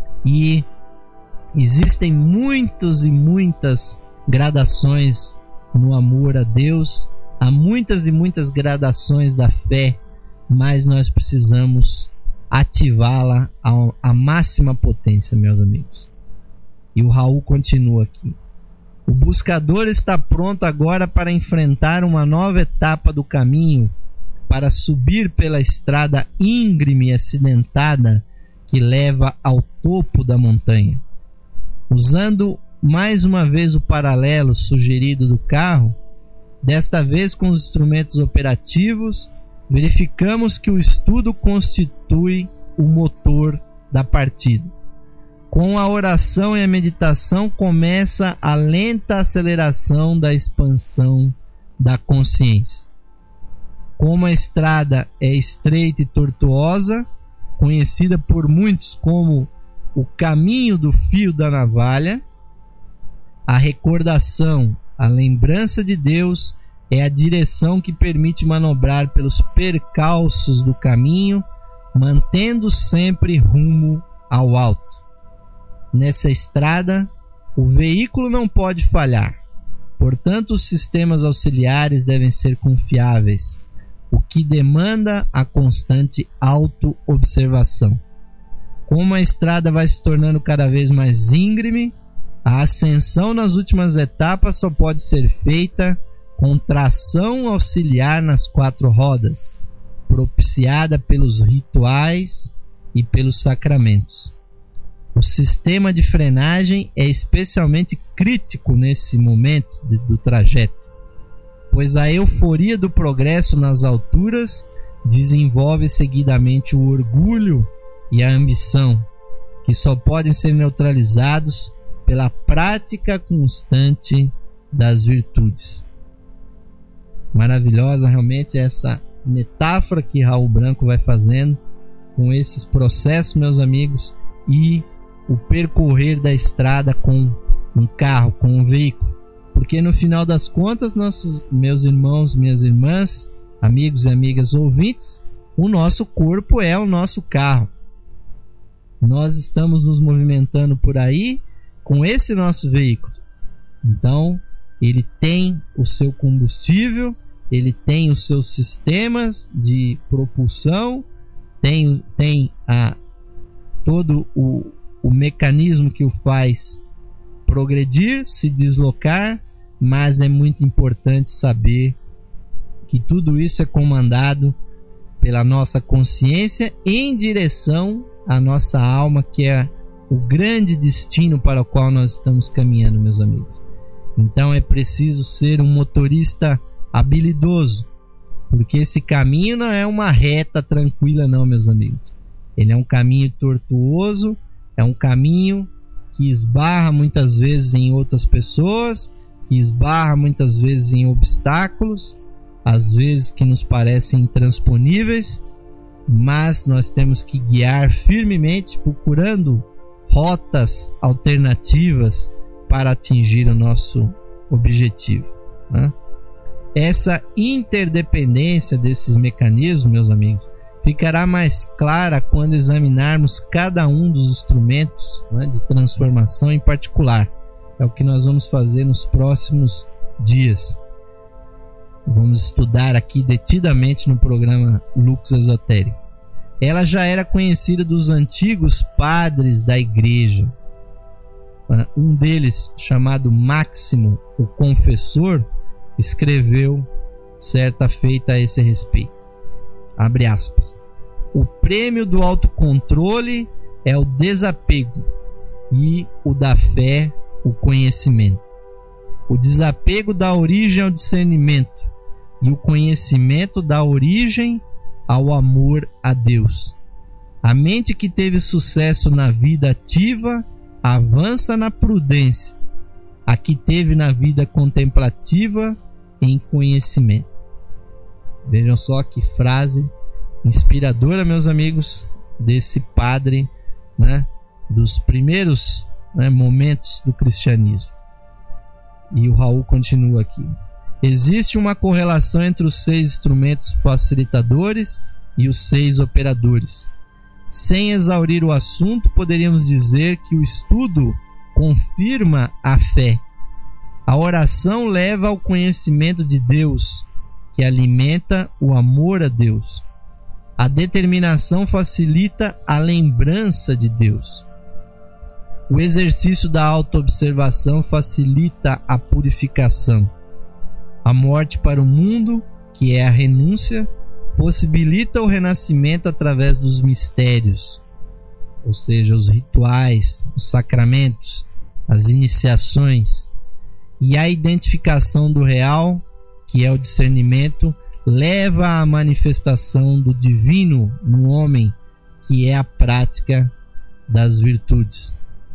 E existem muitas e muitas gradações no amor a Deus, há muitas e muitas gradações da fé, mas nós precisamos ativá-la à máxima potência, meus amigos. E o Raul continua aqui. O buscador está pronto agora para enfrentar uma nova etapa do caminho, para subir pela estrada íngreme e acidentada que leva ao topo da montanha. Usando mais uma vez o paralelo sugerido do carro, desta vez com os instrumentos operativos, verificamos que o estudo constitui o motor da partida. Com a oração e a meditação começa a lenta aceleração da expansão da consciência. Como a estrada é estreita e tortuosa, conhecida por muitos como o caminho do fio da navalha, a recordação, a lembrança de Deus é a direção que permite manobrar pelos percalços do caminho, mantendo sempre rumo ao alto. Nessa estrada, o veículo não pode falhar, portanto os sistemas auxiliares devem ser confiáveis, o que demanda a constante auto-observação. Como a estrada vai se tornando cada vez mais íngreme, a ascensão nas últimas etapas só pode ser feita com tração auxiliar nas quatro rodas, propiciada pelos rituais e pelos sacramentos. O sistema de frenagem é especialmente crítico nesse momento de, do trajeto, pois a euforia do progresso nas alturas desenvolve seguidamente o orgulho e a ambição, que só podem ser neutralizados pela prática constante das virtudes. Maravilhosa realmente essa metáfora que Raul Branco vai fazendo com esses processos, meus amigos, e o percorrer da estrada com um carro, com um veículo. Porque no final das contas, nossos, meus irmãos, minhas irmãs, amigos e amigas ouvintes, o nosso corpo é o nosso carro. Nós estamos nos movimentando por aí com esse nosso veículo. Então, ele tem o seu combustível, ele tem os seus sistemas de propulsão, tem, tem a, todo o, o mecanismo que o faz progredir, se deslocar, mas é muito importante saber que tudo isso é comandado pela nossa consciência em direção à nossa alma, que é o grande destino para o qual nós estamos caminhando, meus amigos. Então é preciso ser um motorista habilidoso, porque esse caminho não é uma reta tranquila não, meus amigos. Ele é um caminho tortuoso, é um caminho que esbarra muitas vezes em outras pessoas, que esbarra muitas vezes em obstáculos, às vezes que nos parecem intransponíveis, mas nós temos que guiar firmemente, procurando rotas alternativas para atingir o nosso objetivo, né? Essa interdependência desses mecanismos, meus amigos, ficará mais clara quando examinarmos cada um dos instrumentos, né, de transformação em particular. É o que nós vamos fazer nos próximos dias. Vamos estudar aqui detidamente no programa Lux Esotérico. Ela já era conhecida dos antigos padres da igreja. Um deles, chamado Máximo, o Confessor, escreveu certa feita a esse respeito. Abre aspas. O prêmio do autocontrole é o desapego, e o da fé, o conhecimento. O desapego dá origem ao discernimento, e o conhecimento dá origem ao amor a Deus. A mente que teve sucesso na vida ativa avança na prudência. A que teve na vida contemplativa em conhecimento. Vejam só que frase inspiradora, meus amigos, desse padre, né, dos primeiros, né, momentos do cristianismo. E o Raul continua aqui. Existe uma correlação entre os seis instrumentos facilitadores e os seis operadores. Sem exaurir o assunto, poderíamos dizer que o estudo confirma a fé. A oração leva ao conhecimento de Deus, que alimenta o amor a Deus. A determinação facilita a lembrança de Deus. O exercício da autoobservação facilita a purificação. A morte para o mundo, que é a renúncia, possibilita o renascimento através dos mistérios, ou seja, os rituais, os sacramentos, as iniciações. E a identificação do real, que é o discernimento, leva à manifestação do divino no homem, que é a prática das virtudes.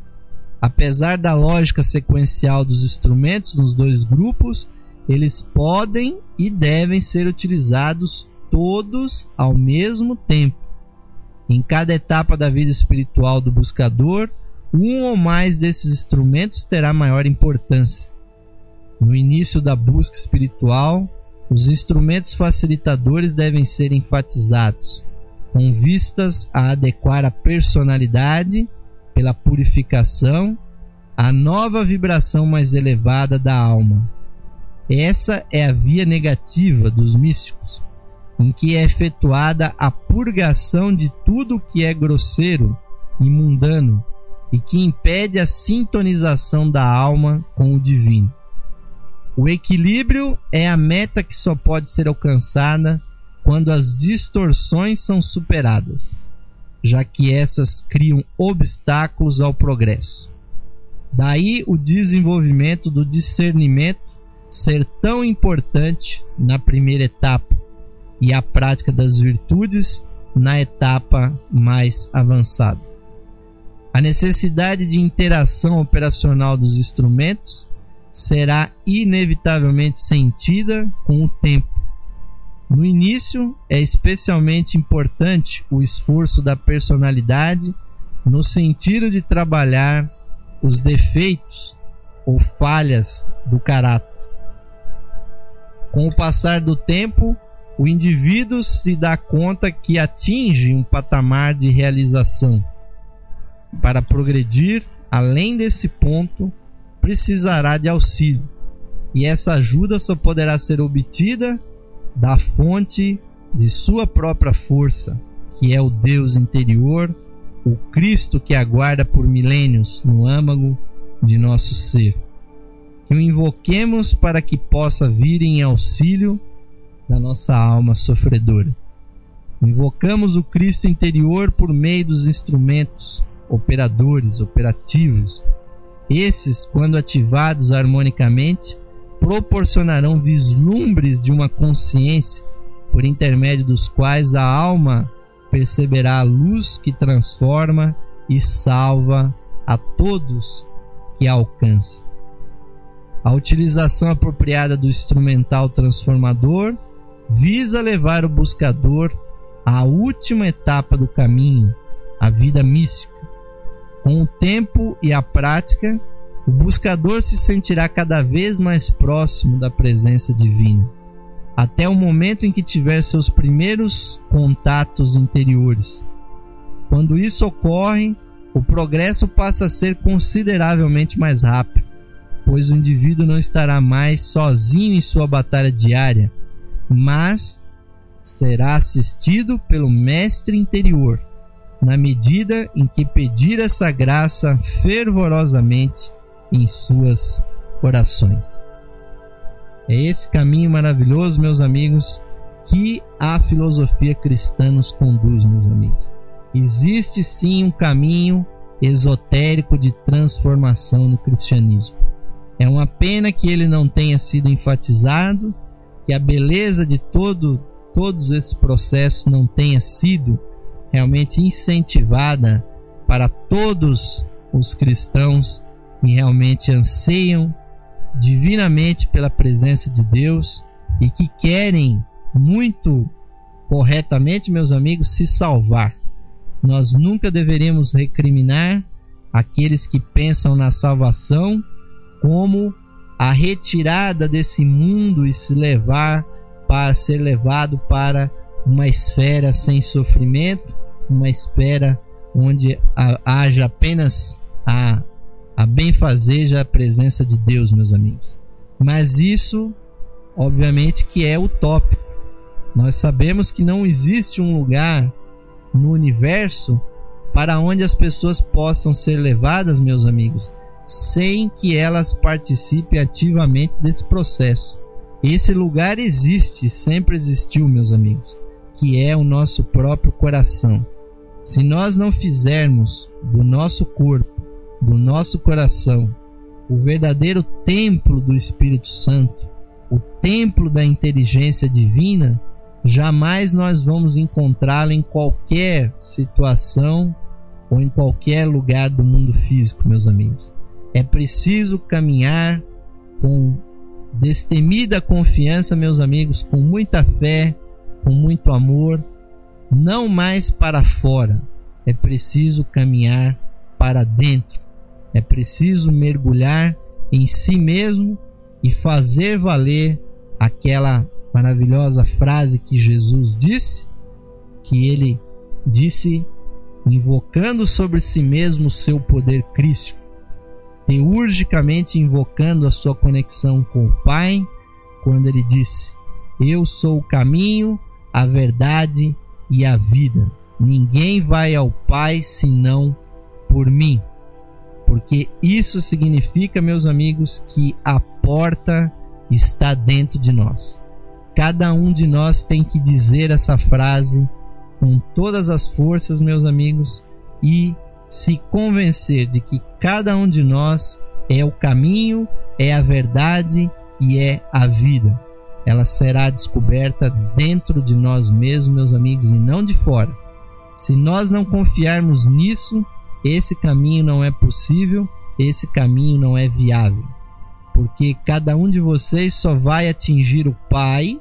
Apesar da lógica sequencial dos instrumentos nos dois grupos, eles podem e devem ser utilizados todos ao mesmo tempo. Em cada etapa da vida espiritual do buscador, um ou mais desses instrumentos terá maior importância. No início da busca espiritual, os instrumentos facilitadores devem ser enfatizados, com vistas a adequar a personalidade pela purificação à nova vibração mais elevada da alma. Essa é a via negativa dos místicos, em que é efetuada a purgação de tudo que é grosseiro e mundano e que impede a sintonização da alma com o divino. O equilíbrio é a meta que só pode ser alcançada quando as distorções são superadas, já que essas criam obstáculos ao progresso. Daí o desenvolvimento do discernimento ser tão importante na primeira etapa e a prática das virtudes na etapa mais avançada. A necessidade de interação operacional dos instrumentos será inevitavelmente sentida com o tempo. No início, é especialmente importante o esforço da personalidade no sentido de trabalhar os defeitos ou falhas do caráter. Com o passar do tempo, o indivíduo se dá conta que atinge um patamar de realização. Para progredir além desse ponto, precisará de auxílio, e essa ajuda só poderá ser obtida da fonte de sua própria força, que é o Deus interior, o Cristo que aguarda por milênios no âmago de nosso ser. Que o invoquemos para que possa vir em auxílio da nossa alma sofredora. Invocamos o Cristo interior por meio dos instrumentos operadores, operativos. Esses, quando ativados harmonicamente, proporcionarão vislumbres de uma consciência por intermédio dos quais a alma perceberá a luz que transforma e salva a todos que a alcança. A utilização apropriada do instrumental transformador visa levar o buscador à última etapa do caminho, a vida mística. Com o tempo e a prática, o buscador se sentirá cada vez mais próximo da presença divina, até o momento em que tiver seus primeiros contatos interiores. Quando isso ocorre, o progresso passa a ser consideravelmente mais rápido, pois o indivíduo não estará mais sozinho em sua batalha diária, mas será assistido pelo mestre interior, na medida em que pedir essa graça fervorosamente em suas orações. É esse caminho maravilhoso, meus amigos, que a filosofia cristã nos conduz, meus amigos. Existe sim um caminho esotérico de transformação no cristianismo. É uma pena que ele não tenha sido enfatizado, que a beleza de todo, todos esses processos não tenha sido realmente incentivada para todos os cristãos que realmente anseiam divinamente pela presença de Deus e que querem muito corretamente, meus amigos, se salvar. Nós nunca deveríamos recriminar aqueles que pensam na salvação como a retirada desse mundo e se levar para ser levado para uma esfera sem sofrimento, uma esfera onde haja apenas a, a benfazeja a presença de Deus, meus amigos. Mas isso, obviamente, que é utópico. Nós sabemos que não existe um lugar no universo para onde as pessoas possam ser levadas, meus amigos, sem que elas participem ativamente desse processo. Esse lugar existe, sempre existiu, meus amigos, que é o nosso próprio coração. Se nós não fizermos do nosso corpo, do nosso coração, o verdadeiro templo do Espírito Santo, o templo da inteligência divina, jamais nós vamos encontrá-lo em qualquer situação ou em qualquer lugar do mundo físico, meus amigos. É preciso caminhar com destemida confiança, meus amigos, com muita fé, com muito amor, não mais para fora. É preciso caminhar para dentro. É preciso mergulhar em si mesmo e fazer valer aquela maravilhosa frase que Jesus disse, que ele disse invocando sobre si mesmo o seu poder crístico, teurgicamente invocando a sua conexão com o Pai, quando ele disse: eu sou o caminho, a verdade e a vida. Ninguém vai ao Pai senão por mim. Porque isso significa, meus amigos, que a porta está dentro de nós. Cada um de nós tem que dizer essa frase com todas as forças, meus amigos, e se convencer de que cada um de nós é o caminho, é a verdade e é a vida. Ela será descoberta dentro de nós mesmos, meus amigos, e não de fora. Se nós não confiarmos nisso, esse caminho não é possível, esse caminho não é viável. Porque cada um de vocês só vai atingir o Pai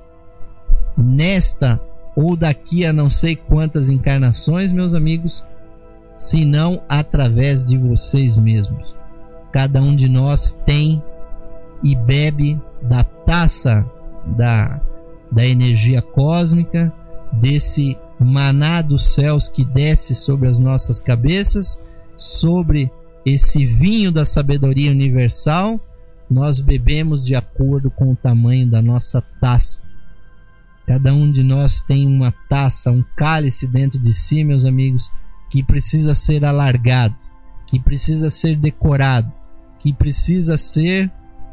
nesta ou daqui a não sei quantas encarnações, meus amigos, senão através de vocês mesmos. cada um de nós tem e bebe da taça da, da energia cósmica, desse maná dos céus que desce sobre as nossas cabeças, sobre esse vinho da sabedoria universal. Nós bebemos de acordo com o tamanho da nossa taça. Cada um de nós tem uma taça, um cálice dentro de si, meus amigos, que precisa ser alargado, que precisa ser decorado, que precisa ser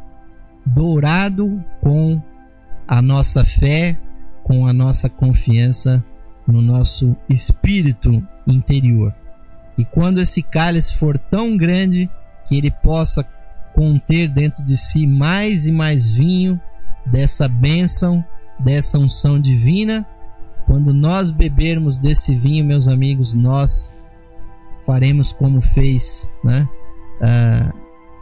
dourado com a nossa fé, com a nossa confiança no nosso espírito interior. E quando esse cálice for tão grande que ele possa conter dentro de si mais e mais vinho dessa bênção, dessa unção divina, quando nós bebermos desse vinho, meus amigos, nós faremos como fez, né? Ah,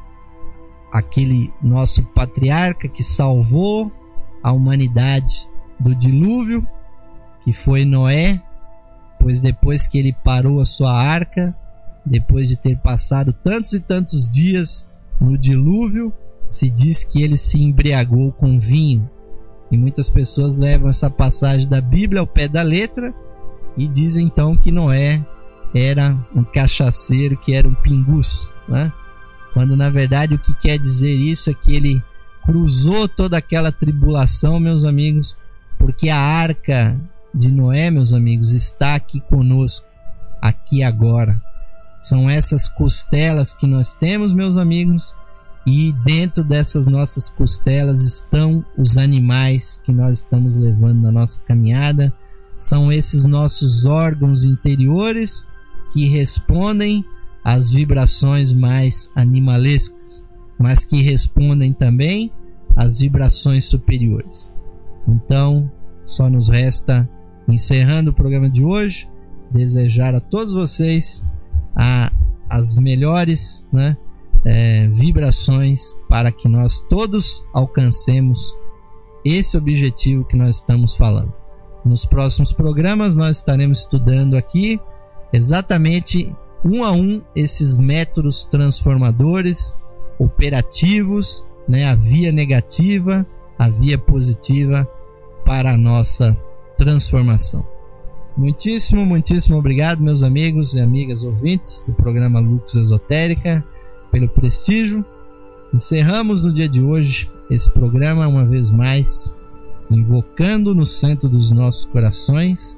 aquele nosso patriarca que salvou a humanidade do dilúvio, que foi Noé, pois depois que ele parou a sua arca, depois de ter passado tantos e tantos dias no dilúvio, se diz que ele se embriagou com vinho. E muitas pessoas levam essa passagem da Bíblia ao pé da letra e dizem então que Noé era um cachaceiro, que era um pinguço, né? Quando na verdade o que quer dizer isso é que ele cruzou toda aquela tribulação, meus amigos, porque a arca de Noé, meus amigos, está aqui conosco, aqui agora. São essas costelas que nós temos, meus amigos, e dentro dessas nossas costelas estão os animais que nós estamos levando na nossa caminhada. São esses nossos órgãos interiores que respondem às vibrações mais animalescas, mas que respondem também às vibrações superiores. Então, só nos resta, encerrando o programa de hoje, desejar a todos vocês a, as melhores, né, é, vibrações para que nós todos alcancemos esse objetivo que nós estamos falando. Nos próximos programas nós estaremos estudando aqui exatamente um a um esses métodos transformadores, operativos, né, a via negativa, a via positiva para a nossa transformação. Muitíssimo, muitíssimo obrigado, meus amigos e amigas ouvintes do programa Lux Esotérica, pelo prestígio. Encerramos no dia de hoje esse programa uma vez mais, invocando no centro dos nossos corações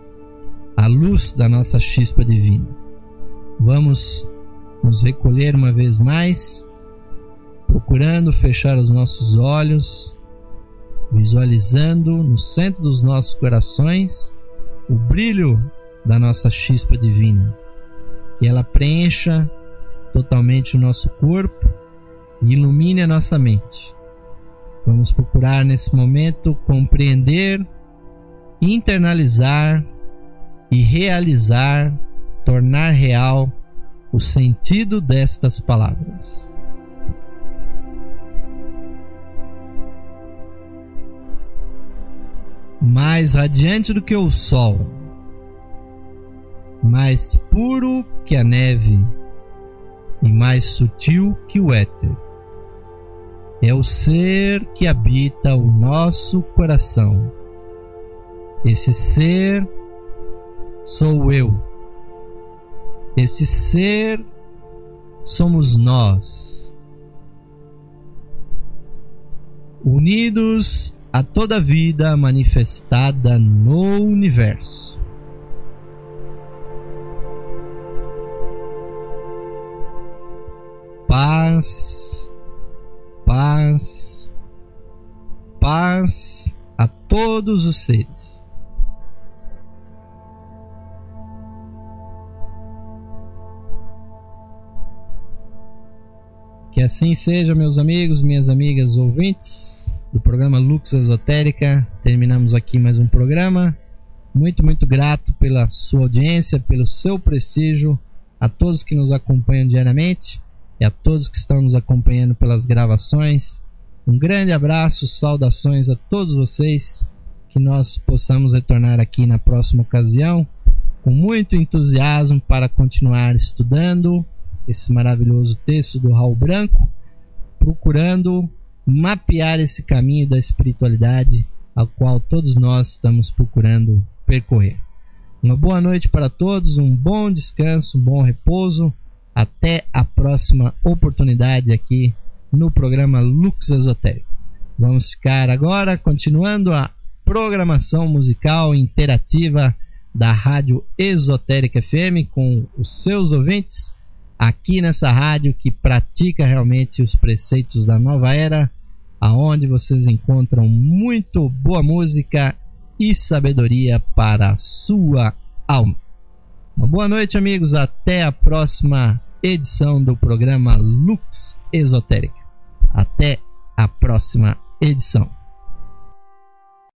a luz da nossa chispa divina. Vamos nos recolher uma vez mais, procurando fechar os nossos olhos, visualizando no centro dos nossos corações o brilho da nossa chispa divina, que ela preencha totalmente o nosso corpo e ilumine a nossa mente. Vamos procurar nesse momento compreender, internalizar e realizar, tornar real o sentido destas palavras. Mais radiante do que o sol, mais puro que a neve e mais sutil que o éter, é o ser que habita o nosso coração. Esse ser sou eu. Este ser somos nós, unidos a toda a vida manifestada no universo. Paz, paz, paz a todos os seres. Que assim seja, meus amigos, minhas amigas ouvintes do programa Lux Esotérica. Terminamos aqui mais um programa. Muito, muito grato pela sua audiência, pelo seu prestígio, a todos que nos acompanham diariamente e a todos que estão nos acompanhando pelas gravações. Um grande abraço, saudações a todos vocês, que nós possamos retornar aqui na próxima ocasião com muito entusiasmo para continuar estudando esse maravilhoso texto do Raul Branco, procurando mapear esse caminho da espiritualidade ao qual todos nós estamos procurando percorrer. Uma boa noite para todos, um bom descanso, um bom repouso. Até a próxima oportunidade aqui no programa Lux Esotérico. Vamos ficar agora continuando a programação musical interativa da Rádio Esotérica F M com os seus ouvintes aqui nessa rádio que pratica realmente os preceitos da nova era, aonde vocês encontram muito boa música e sabedoria para a sua alma. Uma boa noite, amigos. Até a próxima edição do programa Lux Esotérica. Até a próxima edição.